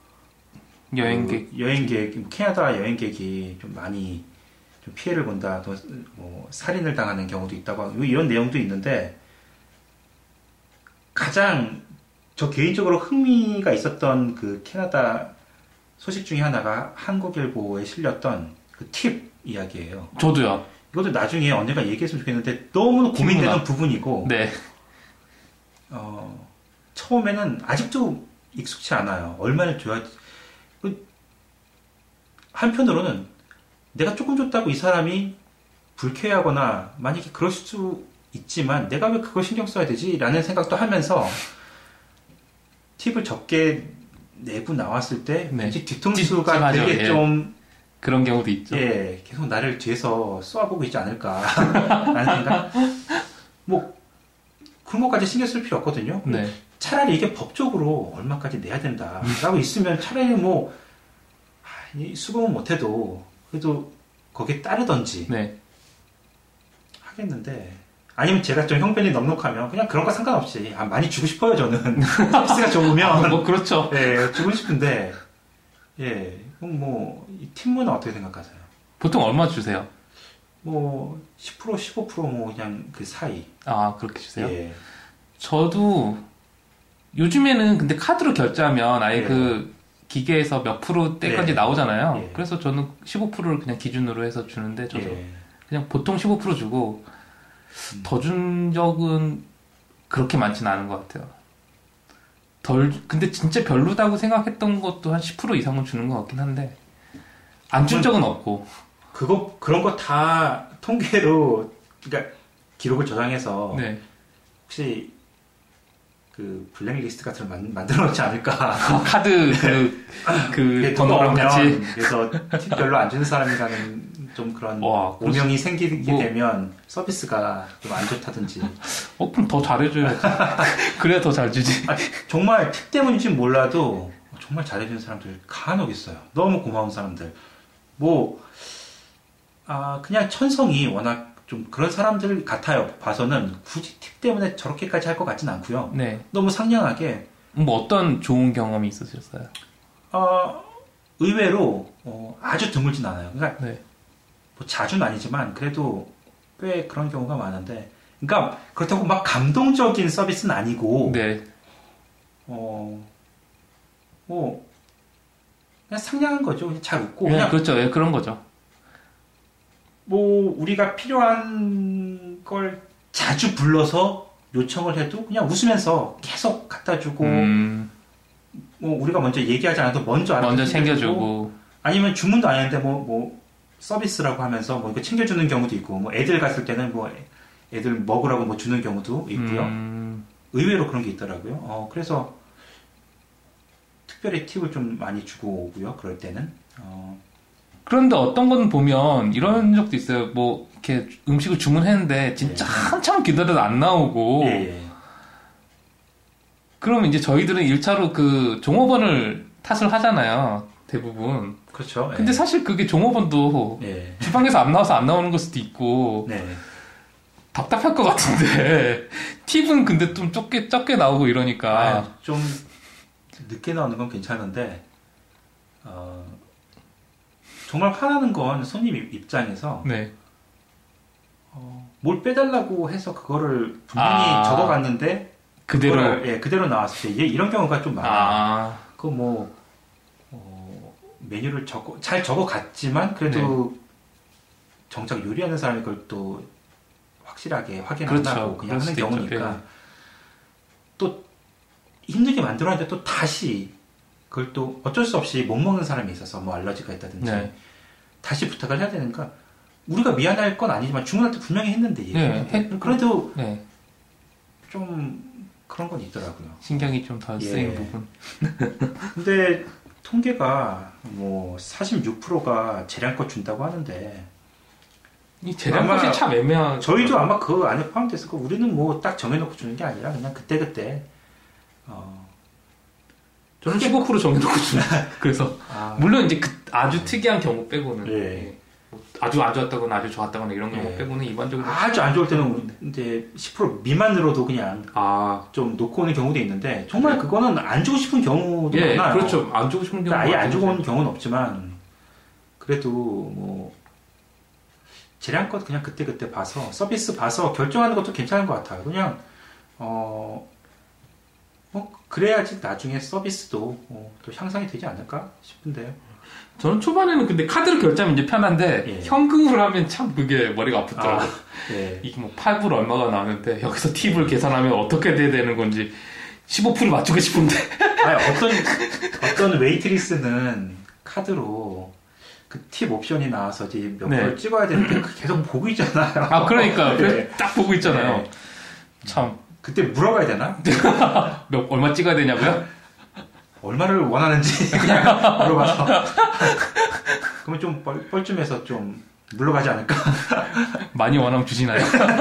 여행객 캐나다 여행객이 좀 많이 좀 피해를 본다, 또 뭐 살인을 당하는 경우도 있다고 하고 이런 내용도 있는데 가장 저 개인적으로 흥미가 있었던 그 캐나다 소식 중에 하나가 한국일보에 실렸던 그 팁 이야기예요. 저도요. 이것도 나중에 언젠가 얘기했으면 좋겠는데 너무 고민되는 부분이고 네. 처음에는 아직도 익숙치 않아요. 얼마나 줘야지. 한편으로는 내가 조금 줬다고 이 사람이 불쾌하거나 만약에 그럴 수 있지만 내가 왜 그걸 신경 써야 되지? 라는 생각도 하면서 팁을 적게 내고 나왔을 때 네. 뒤통수가 되게 예. 좀 그런 경우도 있죠. 예, 계속 나를 뒤에서 쏘아보고 있지 않을까 라는 생각. 뭐 그런 것까지 신경 쓸 필요 없거든요. 네. 차라리 이게 법적으로 얼마까지 내야 된다라고 있으면 차라리 뭐 수긍은 못해도 그래도 거기에 따르던지 네. 하겠는데, 아니면 제가 좀 형편이 넉넉하면 그냥 그런 거 상관없이 많이 주고 싶어요. 저는 서비스가 좋으면 뭐 그렇죠. 예, 주고 싶은데 예, 그럼 뭐 이 팀문은 어떻게 생각하세요? 보통 얼마 주세요? 뭐 10% 15% 그냥 그 사이. 그렇게 주세요? 예. 저도 요즘에는 근데 카드로 결제하면 아예 예. 그 기계에서 몇 %대까지 네. 나오잖아요. 예. 그래서 저는 15%를 그냥 기준으로 해서 주는데 저도 예. 그냥 보통 15% 주고 더 준 적은 그렇게 많지는 않은 것 같아요. 근데 진짜 별로다고 생각했던 것도 한 10% 이상은 주는 것 같긴 한데 안 준 적은 없고. 그런 거 다 통계로, 그러니까 기록을 저장해서 네. 혹시 그 블랙리스트 같은 걸 만들어 놓지 않을까. 카드 그 번호랑 같이. 그래서 팁 별로 안 주는 사람이라는 좀 그런 오명이 생기게 되면 서비스가 좀 안 좋다든지. 그럼 더 잘해줘야지. 그래야 더 잘 주지. 정말 팁 때문인지 몰라도 정말 잘해주는 사람들 간혹 있어요. 너무 고마운 사람들. 그냥 천성이 워낙 좀 그런 사람들 같아요. 봐서는 굳이 팁 때문에 저렇게까지 할 것 같진 않고요. 네. 너무 상냥하게. 뭐 어떤 좋은 경험이 있으셨어요? 의외로 아주 드물진 않아요. 그러니까 네. 뭐 자주는 아니지만 그래도 꽤 그런 경우가 많은데, 그러니까 그렇다고 막 감동적인 서비스는 아니고, 네. 그냥 상냥한 거죠. 그냥 잘 웃고. 네, 그냥 그렇죠. 예, 그런 거죠. 뭐 우리가 필요한 걸 자주 불러서 요청을 해도 그냥 웃으면서 계속 갖다 주고, 뭐 우리가 먼저 얘기하지 않아도 먼저 챙겨주고, 아니면 주문도 안 했는데 뭐 서비스라고 하면서 뭐 이거 챙겨주는 경우도 있고, 뭐 애들 갔을 때는 뭐 애들 먹으라고 뭐 주는 경우도 있고요. 의외로 그런 게 있더라고요. 그래서 특별히 팁을 좀 많이 주고 오고요. 그럴 때는. 그런데 어떤 건 보면 이런 적도 있어요. 뭐 이렇게 음식을 주문했는데 진짜 한참 기다려도 안 나오고. 그러면 이제 저희들은 1차로 그 종업원을 탓을 하잖아요. 대부분. 그렇죠. 근데 사실 그게 종업원도 주방에서 안 나와서 안 나오는 걸 수도 있고. 답답할 것 같은데 팁은 근데 좀 적게 나오고 이러니까. 좀 늦게 나오는 건 괜찮은데 정말 화나는 건 손님 입장에서 네. 뭘 빼달라고 해서 그거를 분명히 적어갔는데 그대로 나왔을 때 이런 경우가 좀 많아요. 메뉴를 잘 적어갔지만 그래도 정작 요리하는 사람이 그걸 또 확실하게 확인 안 하고 그냥 하는 경우니까 또 힘들게 만들었는데 또 다시 그걸 또 어쩔 수 없이 못 먹는 사람이 있어서 뭐 알러지가 있다든지 네. 다시 부탁을 해야 되니까 우리가 미안할 건 아니지만 주문할 때 분명히 했는데 그래도 좀 그런 건 있더라고요. 신경이 좀 덜 쓰인 부분. 근데 통계가 뭐 46%가 재량껏 준다고 하는데 이 재량껏이 참 애매한. 저희도 아마 그 안에 포함됐을 거. 우리는 뭐 딱 정해놓고 주는 게 아니라 그냥 그때 저는 15% 정해놓고 주는. 그래서 물론 이제 아주 특이한 경우 빼고는 아주 안 좋았다거나 아주 좋았다거나 이런 경우 빼고는 일반적으로 아주 안 좋을 때는 이제 10% 미만으로도 그냥 좀 놓고 오는 경우도 있는데 정말 그거는 안 주고 싶은 경우도 많아요. 그렇죠. 안 주고 싶은 경우 아예 안 주고 오는 경우는 없지만 그래도 뭐 재량껏 그냥 그때 봐서 서비스 봐서 결정하는 것도 괜찮은 것 같아요. 그냥 뭐 그래야지 나중에 서비스도 또 향상이 되지 않을까 싶은데요. 저는 초반에는 근데 카드로 결제하면 이제 편한데 현금으로 하면 참 그게 머리가 아프더라고요. 이게 뭐 8불 얼마가 나오는데 여기서 팁을 계산하면 어떻게 돼야 되는 건지 15% 맞추고 싶은데. 아니, 어떤 웨이트리스는 카드로 그 팁 옵션이 나와서 이제 몇 불 찍어야 되는데 계속 보고 있잖아요. 그러니까 딱 보고 있잖아요. 참 그때 물어봐야 되나? 얼마 찍어야 되냐고요? 얼마를 원하는지 그냥 물어봐서 그러면 좀 뻘쭘해서 좀 물러가지 않을까? 많이 원하면 주시나요?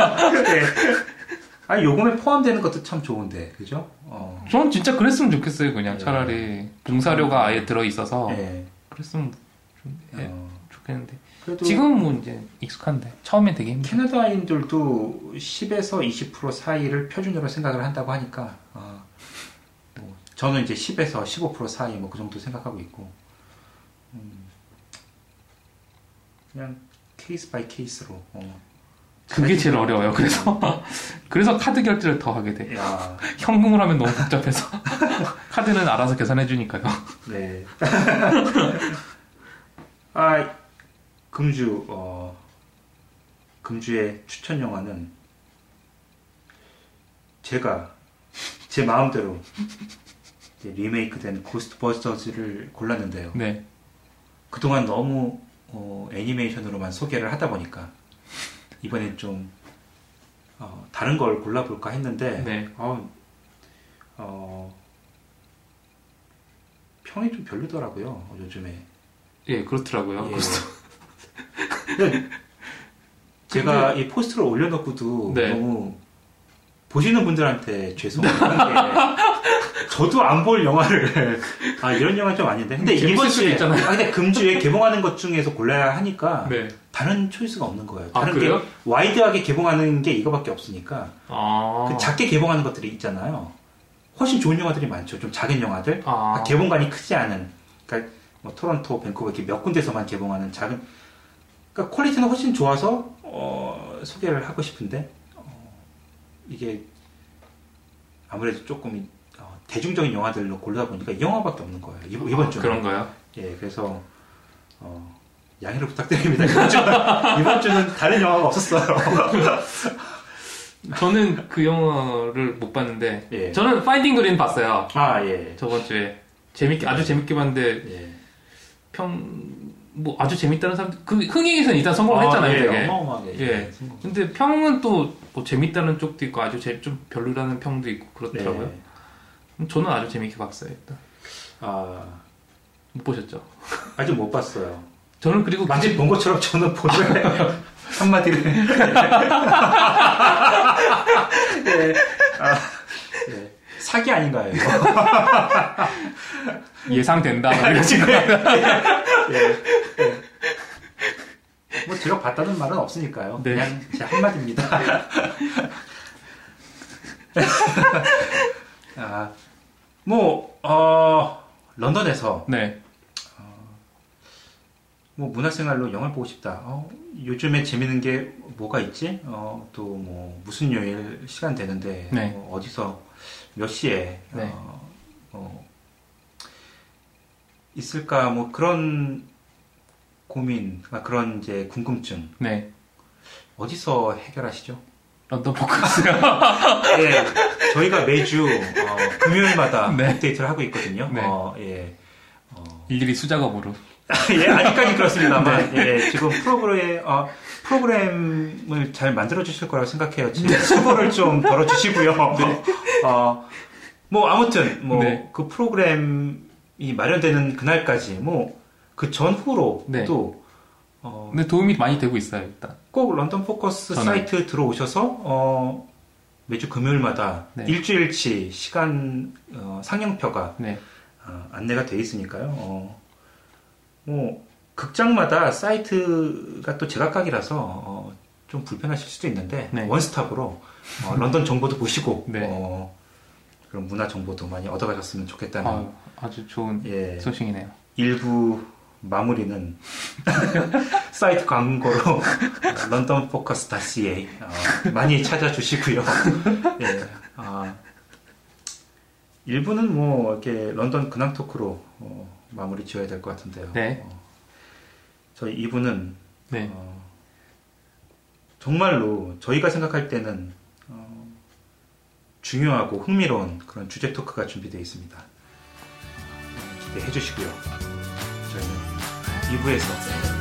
아니 요금에 포함되는 것도 참 좋은데 그죠? 저는 진짜 그랬으면 좋겠어요. 그냥 차라리 봉사료가 아예 들어있어서 그랬으면 좋겠는데 지금은 뭐 이제 익숙한데 처음엔 되게 힘들어요. 캐나다인들도 10에서 20% 사이를 표준으로 생각을 한다고 하니까 저는 이제 10에서 15% 사이 뭐 그 정도 생각하고 있고 그냥 케이스 바이 케이스로 그게 제일 어려워요. 그래서 카드 결제를 더 하게 돼. 현금으로 하면 너무 복잡해서 카드는 알아서 계산해 주니까요. 네. 금주의 추천 영화는 제가 제 마음대로 리메이크된 고스트버스터즈를 골랐는데요. 네. 그동안 너무 애니메이션으로만 소개를 하다 보니까 이번엔 좀 다른 걸 골라볼까 했는데 평이 좀 별로더라고요. 요즘에. 그렇더라고요. 제가 이 포스터를 올려놓고도 너무 보시는 분들한테 죄송한 게 저도 안 볼 영화를 이런 영화 좀 아닌데 근데 이번 주에 근데 금주에 개봉하는 것 중에서 골라야 하니까 다른 초이스가 없는 거예요. 다른 게 와이드하게 개봉하는 게 이거밖에 없으니까 그 작게 개봉하는 것들이 있잖아요. 훨씬 좋은 영화들이 많죠. 좀 작은 영화들 개봉관이 크지 않은 그러니까 뭐 토론토, 밴쿠버 이렇게 몇 군데서만 개봉하는 작은 그러니까 퀄리티는 훨씬 좋아서 소개를 하고 싶은데 이게 아무래도 조금 대중적인 영화들로 고르다 보니까 이 영화밖에 없는 거예요. 이번 주는. 그런가요? 그래서 양해를 부탁드립니다. 이번 주는 다른 영화가 없었어요. 저는 그 영화를 못 봤는데 저는 파인딩 그린 봤어요. 저번 주에 아주 재밌게 봤는데 뭐 아주 재밌다는 사람 그 흥행에서는 일단 성공을 했잖아요. 되게. 어마어마하게. 근데 평은 또 뭐 재밌다는 쪽도 있고 아주 좀 별로라는 평도 있고 그렇더라고요. 저는 아주 재밌게 봤어요. 일단. 못 보셨죠? 아직 못 봤어요. 저는 그리고 마치 본 것처럼 저는 보는데 한마디를. 사기 아닌가요? 이거? 예상된다. 뭐 제가 봤다는 말은 없으니까요. 그냥 제 한마디입니다. 런던에서 뭐 문화생활로 영화를 보고 싶다. 요즘에 재밌는 게 뭐가 있지? 또 뭐 무슨 요일 시간 되는데 어디서 몇 시에 있을까? 뭐 그런 고민, 그런 이제 궁금증. 어디서 해결하시죠? 런던 포커스요. 저희가 매주 금요일마다 업데이트를 하고 있거든요. 일일이 수작업으로. 예, 아직까지 그렇습니다만, 네. 예, 지금 프로그램을 잘 만들어주실 거라고 생각해요. 지금 수고를 좀 덜어주시고요. 네. 뭐, 아무튼, 뭐, 네. 그 프로그램이 마련되는 그날까지, 뭐, 그 전후로 네. 또, 근데 도움이 많이 되고 있어요, 일단. 꼭 런던 포커스 사이트 들어오셔서, 매주 금요일마다 네. 일주일치 시간, 상영표가 네. 안내가 돼 있으니까요. 뭐 극장마다 사이트가 또 제각각이라서 좀 불편하실 수도 있는데 네. 원스톱으로 런던 정보도 보시고 네. 그런 문화 정보도 많이 얻어가셨으면 좋겠다는 아주 좋은 소식이네요. 일부 마무리는 사이트 광고로 londonfocus.ca 많이 찾아주시고요. 예, 일부는 뭐 이렇게 런던 근황 토크로 마무리 지어야 될 것 같은데요. 네. 저희 2부는 네. 정말로 저희가 생각할 때는 중요하고 흥미로운 그런 주제 토크가 준비되어 있습니다. 기대해 주시고요. 저희는 2부에서